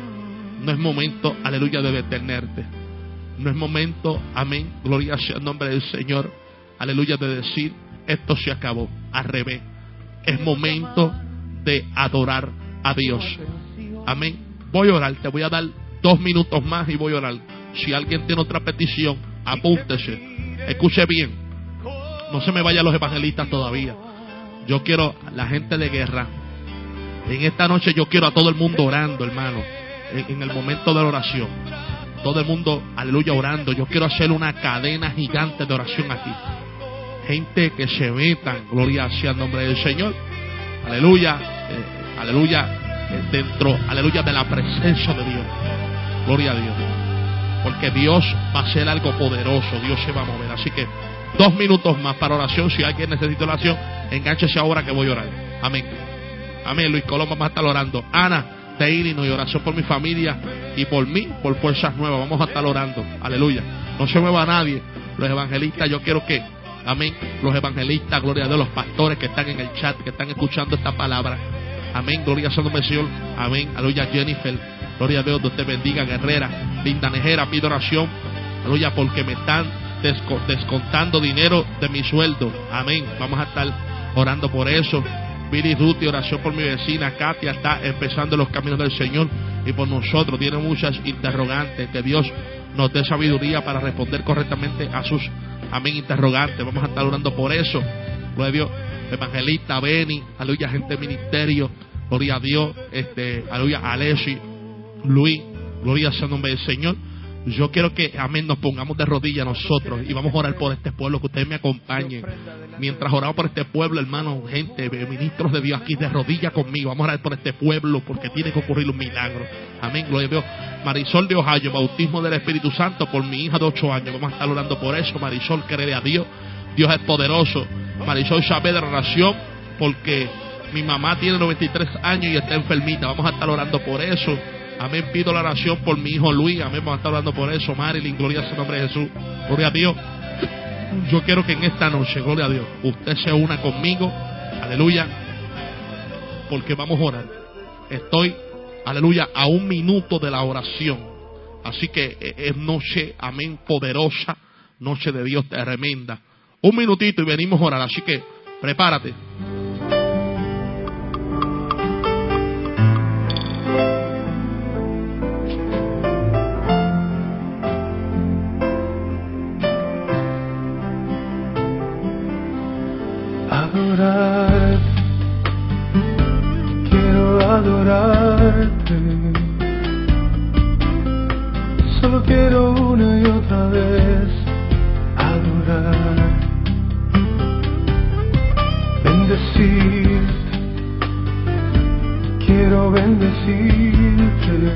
No es momento, aleluya, de detenerte. No es momento, amén, gloria sea el nombre del Señor, aleluya, de decir: esto se acabó. Al revés, es momento de adorar a Dios. Amén. Voy a orar, te voy a dar dos minutos más y voy a orar. Si alguien tiene otra petición, apúntese. Escuche bien, no se me vayan los evangelistas todavía. Yo quiero a la gente de guerra. En esta noche yo quiero a todo el mundo orando, hermano, en, en el momento de la oración. Todo el mundo, aleluya, orando. Yo quiero hacer una cadena gigante de oración aquí. Gente que se metan, gloria sea el nombre del Señor, aleluya, eh, aleluya, eh, dentro, aleluya, de la presencia de Dios. Gloria a Dios. Porque Dios va a hacer algo poderoso, Dios se va a mover. Así que dos minutos más para oración. Si alguien necesita oración, engánchese ahora que voy a orar. Amén. Amén. Luis Colón, vamos a estar orando. Ana, de Illinois, oración por mi familia y por mí, por Fuerzas Nuevas. Vamos a estar orando. Aleluya. No se mueva nadie. Los evangelistas, yo quiero que, amén, los evangelistas, gloria a Dios, los pastores que están en el chat, que están escuchando esta palabra. Amén. Gloria a Dios, Señor. Amén. Aleluya. Jennifer, gloria a Dios. Dios te bendiga. Guerrera, Linda Nejera, pido oración aleluya, porque me están desco descontando dinero de mi sueldo. Amén. Vamos a estar orando por eso. Billy Ruti, oración por mi vecina Katia, está empezando los caminos del Señor y por nosotros. Tiene muchas interrogantes. Que Dios nos dé sabiduría para responder correctamente a sus, amén, interrogantes. Vamos a estar orando por eso. Gloria a Dios. Evangelista Beni, aleluya, gente de ministerio, gloria a Dios, este, aleluya, Alessi, Luis, gloria al nombre del Señor. Yo quiero que, amén, nos pongamos de rodillas nosotros y vamos a orar por este pueblo, que ustedes me acompañen. Mientras oramos por este pueblo, hermano, gente, ministros de Dios aquí de rodillas conmigo, vamos a orar por este pueblo porque tiene que ocurrir un milagro. Amén, gloria a Dios. Marisol de Ohio, bautismo del Espíritu Santo por mi hija de ocho años, vamos a estar orando por eso. Marisol, cree a Dios, Dios es poderoso. Marisol Chávez de oración porque mi mamá tiene noventa y tres años y está enfermita, vamos a estar orando por eso. Amén, pido la oración por mi hijo Luis, amén, vamos a estar orando por eso. Marilyn, gloria a su nombre de Jesús, gloria a Dios. Yo quiero que en esta noche, gloria a Dios, usted se una conmigo, aleluya, porque vamos a orar. Estoy, aleluya, a un minuto de la oración, así que es noche, amén, poderosa, noche de Dios tremenda. Un minutito y venimos a orar, así que prepárate. Adorarte, quiero adorarte, solo quiero una y otra vez adorar, bendecirte, quiero bendecirte,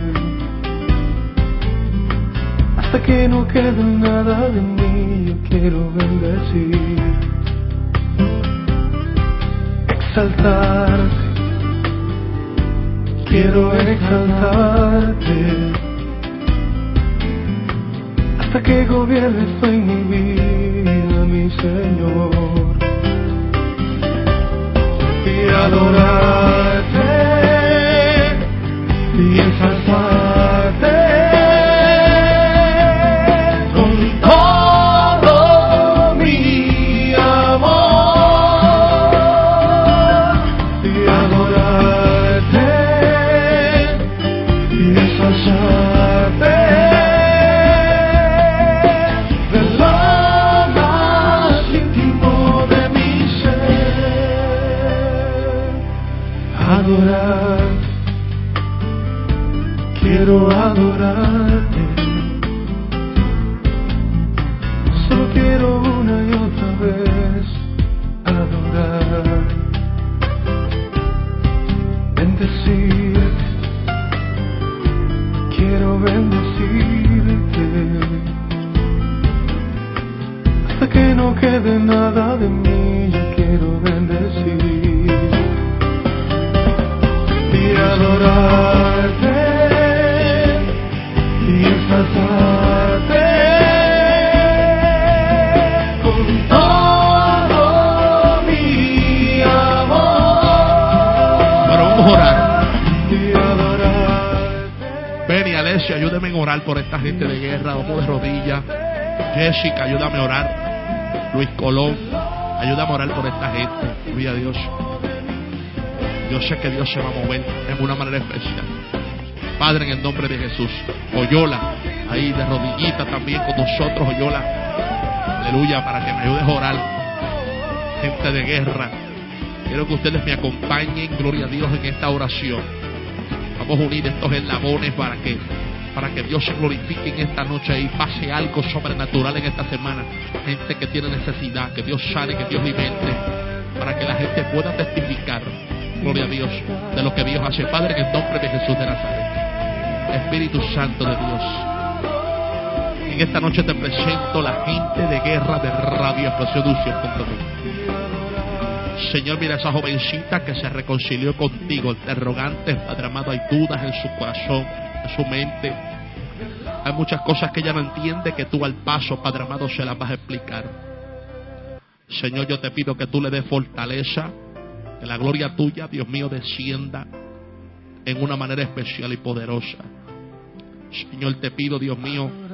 hasta que no quede nada de mí, yo quiero bendecirte. Exaltarte, quiero exaltarte, hasta que gobiernes tú en mi vida, mi Señor, y adorarte, y exaltarte con todo mi amor. Adorarte, quiero adorarte, solo quiero una y otra vez adorar, bendecirte, quiero bendecirte, hasta que no quede nada de mí, yo quiero bendecir. Y adorarte y exaltarte con todo mi amor. Bueno, vamos a orar. Y adorarte. Ven y Alessia, ayúdame a orar por esta gente de guerra. Vamos de rodillas. Jessica, ayúdame a orar. Luis Colón, ayúdame a orar por esta gente. Gloria a Dios. Yo sé que Dios se va a mover en una manera especial. Padre, en el nombre de Jesús. Oyola, ahí de rodillita también con nosotros, Oyola. Aleluya, para que me ayudes a orar. Gente de guerra, quiero que ustedes me acompañen, gloria a Dios, en esta oración. Vamos a unir estos eslabones para que, para que Dios se glorifique en esta noche y pase algo sobrenatural en esta semana. Gente que tiene necesidad, que Dios sane, que Dios liberte, para que la gente pueda testificar, gloria a Dios, de lo que Dios hace. Padre, en el nombre de Jesús de Nazaret, Espíritu Santo de Dios, en esta noche te presento la gente de guerra de Radio Explosión Unción punto com. Señor, mira a esa jovencita que se reconcilió contigo, interrogantes, Padre amado, hay dudas en su corazón, en su mente. Hay muchas cosas que ella no entiende, que tú al paso, Padre amado, se las vas a explicar. Señor, yo te pido que tú le des fortaleza, que la gloria tuya, Dios mío, descienda en una manera especial y poderosa. Señor, te pido, Dios mío,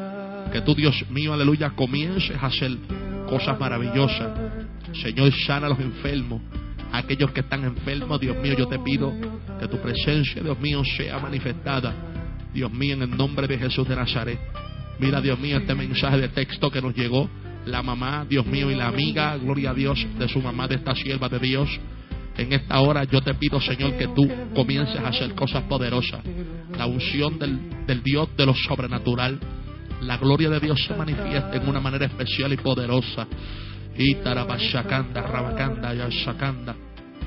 Que tú, Dios mío, aleluya, comiences a hacer cosas maravillosas. Señor, sana a los enfermos, a aquellos que están enfermos. Dios mío, yo te pido que tu presencia, Dios mío, sea manifestada, Dios mío, en el nombre de Jesús de Nazaret. Mira, Dios mío, este mensaje de texto que nos llegó, la mamá, Dios mío, y la amiga, gloria a Dios, de su mamá, de esta sierva de Dios. En esta hora yo te pido, Señor, que tú comiences a hacer cosas poderosas. La unción del, del Dios de lo sobrenatural, la gloria de Dios se manifiesta en una manera especial y poderosa. Itarabashakanda, Rabakanda, Yashakanda.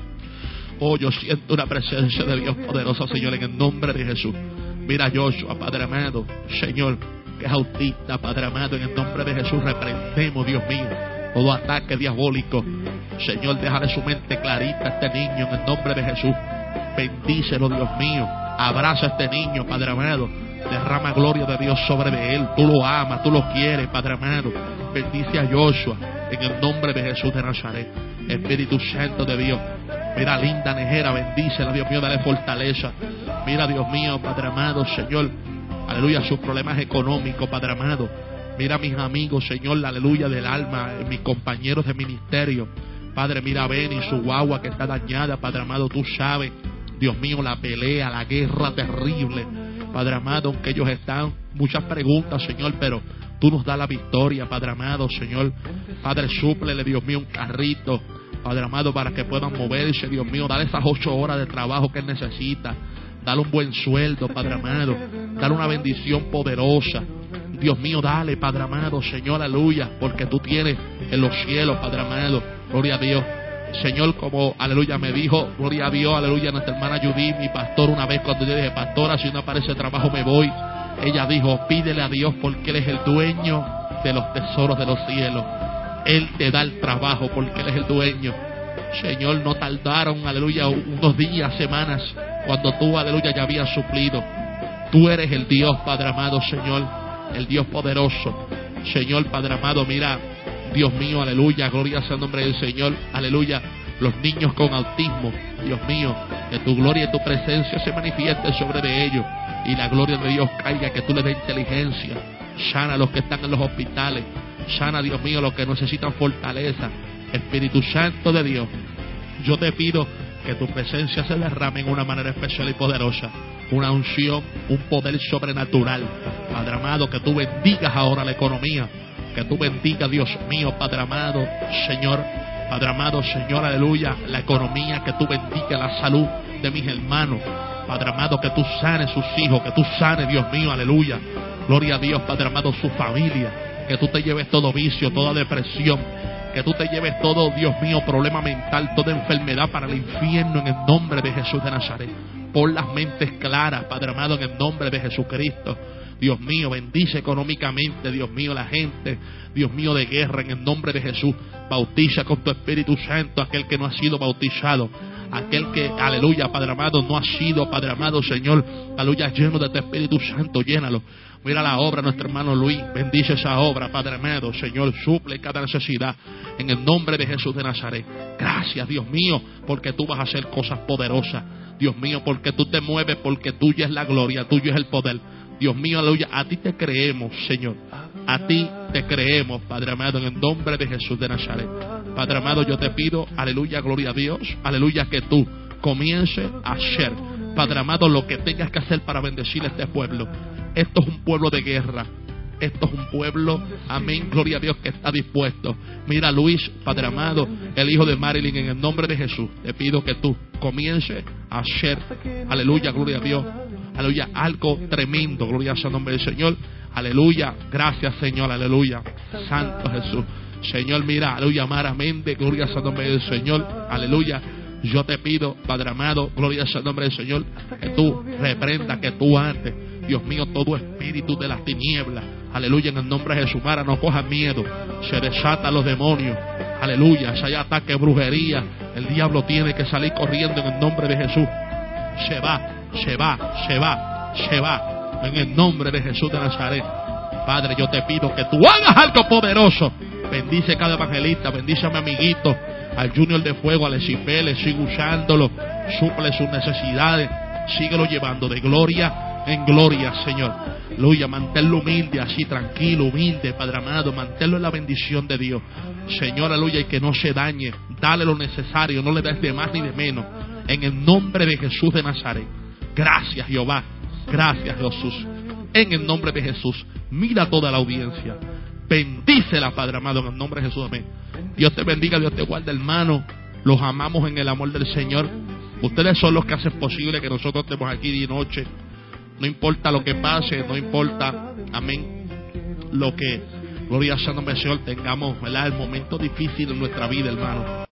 Oh, yo siento una presencia de Dios poderosa, Señor, en el nombre de Jesús. Mira, Joshua, Padre amado, Señor, que es autista, Padre amado, en el nombre de Jesús reprendemos, Dios mío, todo ataque diabólico. Señor, déjale su mente clarita a este niño en el nombre de Jesús. Bendícelo, Dios mío. Abraza a este niño, Padre amado. Derrama gloria de Dios sobre de él. Tú lo amas, tú lo quieres, Padre amado. Bendice a Joshua en el nombre de Jesús de Nazaret. Espíritu Santo de Dios. Mira, linda Nejera, bendícela, Dios mío, dale fortaleza. Mira, Dios mío, Padre amado, Señor, aleluya, sus problemas económicos, Padre amado. Mira mis amigos, Señor, aleluya, del alma, mis compañeros de ministerio. Padre, mira a Beni, su guagua que está dañada, Padre amado, tú sabes, Dios mío, la pelea, la guerra terrible, Padre amado, aunque ellos están, muchas preguntas, Señor, pero tú nos das la victoria, Padre amado, Señor. Padre, súplele, Dios mío, un carrito, Padre amado, para que puedan moverse, Dios mío, dale esas ocho horas de trabajo que él necesita, dale un buen sueldo, Padre amado, dale una bendición poderosa. Dios mío, dale, Padre amado, Señor, aleluya, porque tú tienes en los cielos, Padre amado, gloria a Dios. Señor, como, aleluya, me dijo, gloria a Dios, aleluya, nuestra hermana Judy, mi pastor, una vez cuando yo dije, pastora, si no aparece trabajo me voy. Ella dijo, pídele a Dios porque Él es el dueño de los tesoros de los cielos. Él te da el trabajo porque Él es el dueño. Señor, no tardaron, aleluya, unos días, semanas, cuando tú, aleluya, ya habías suplido. Tú eres el Dios, Padre amado, Señor, el Dios poderoso. Señor, Padre amado, mira, Dios mío, aleluya, gloria sea el nombre del Señor, aleluya, los niños con autismo, Dios mío, que tu gloria y tu presencia se manifieste sobre de ellos, y la gloria de Dios caiga, que tú les des inteligencia. Sana a los que están en los hospitales, sana, Dios mío, a los que necesitan fortaleza. Espíritu Santo de Dios, yo te pido que tu presencia se derrame en una manera especial y poderosa, una unción, un poder sobrenatural, Padre amado, que tú bendigas ahora la economía, que tú bendigas, Dios mío, Padre amado, Señor, Padre amado, Señor, aleluya, la economía, que tú bendigas la salud de mis hermanos, Padre amado, que tú sanes sus hijos, que tú sanes, Dios mío, aleluya, gloria a Dios, Padre amado, su familia, que tú te lleves todo vicio, toda depresión, que tú te lleves todo, Dios mío, problema mental, toda enfermedad para el infierno en el nombre de Jesús de Nazaret. Pon las mentes claras, Padre amado, en el nombre de Jesucristo. Dios mío, bendice económicamente, Dios mío, la gente, Dios mío, de guerra, en el nombre de Jesús. Bautiza con tu Espíritu Santo aquel que no ha sido bautizado, aquel que, aleluya, Padre amado, no ha sido, Padre amado, Señor, aleluya, lleno de tu Espíritu Santo, llénalo. Mira la obra, nuestro hermano Luis, bendice esa obra, Padre amado, Señor, suple cada necesidad, en el nombre de Jesús de Nazaret. Gracias, Dios mío, porque tú vas a hacer cosas poderosas, Dios mío, porque tú te mueves, porque tuya es la gloria, tuyo es el poder. Dios mío, aleluya, a ti te creemos, Señor, a ti te creemos, Padre amado, en el nombre de Jesús de Nazaret. Padre amado, yo te pido, aleluya, gloria a Dios, aleluya, que tú comiences a hacer, Padre amado, lo que tengas que hacer para bendecir a este pueblo. Esto es un pueblo de guerra, esto es un pueblo, amén, gloria a Dios, que está dispuesto. Mira, Luis, Padre amado, el hijo de Marilyn, en el nombre de Jesús, te pido que tú comiences a hacer, aleluya, gloria a Dios, aleluya, algo tremendo, gloria sea el nombre del Señor, aleluya, gracias Señor, aleluya, Santo Jesús. Señor, mira, aleluya, Mara Méndez, gloria sea el nombre del Señor, aleluya. Yo te pido, Padre amado, gloria sea el nombre del Señor, que tú reprendas, que tú antes, Dios mío, todo espíritu de las tinieblas, aleluya, en el nombre de Jesús. Mara, no cojas miedo, se desatan los demonios, aleluya, si hay ataque, brujería, el diablo tiene que salir corriendo en el nombre de Jesús. Se va, se va, se va, se va, en el nombre de Jesús de Nazaret. Padre, yo te pido que tú hagas algo poderoso. Bendice cada evangelista, bendice a mi amiguito, al Junior de Fuego, al Esipele, sigue usándolo, suple sus necesidades, síguelo llevando de gloria en gloria, Señor. Aleluya, manténlo humilde, así tranquilo, humilde, Padre amado, manténlo en la bendición de Dios. Señor, aleluya, y que no se dañe. Dale lo necesario, no le des de más ni de menos. En el nombre de Jesús de Nazaret. Gracias, Jehová. Gracias, Jesús. En el nombre de Jesús. Mira toda la audiencia. Bendícela, Padre amado, en el nombre de Jesús. Amén. Dios te bendiga, Dios te guarde, hermano. Los amamos en el amor del Señor. Ustedes son los que hacen posible que nosotros estemos aquí día y noche. No importa lo que pase, no importa, amén, lo que, gloria al Santo Señor, tengamos, ¿verdad?, el momento difícil en nuestra vida, hermano.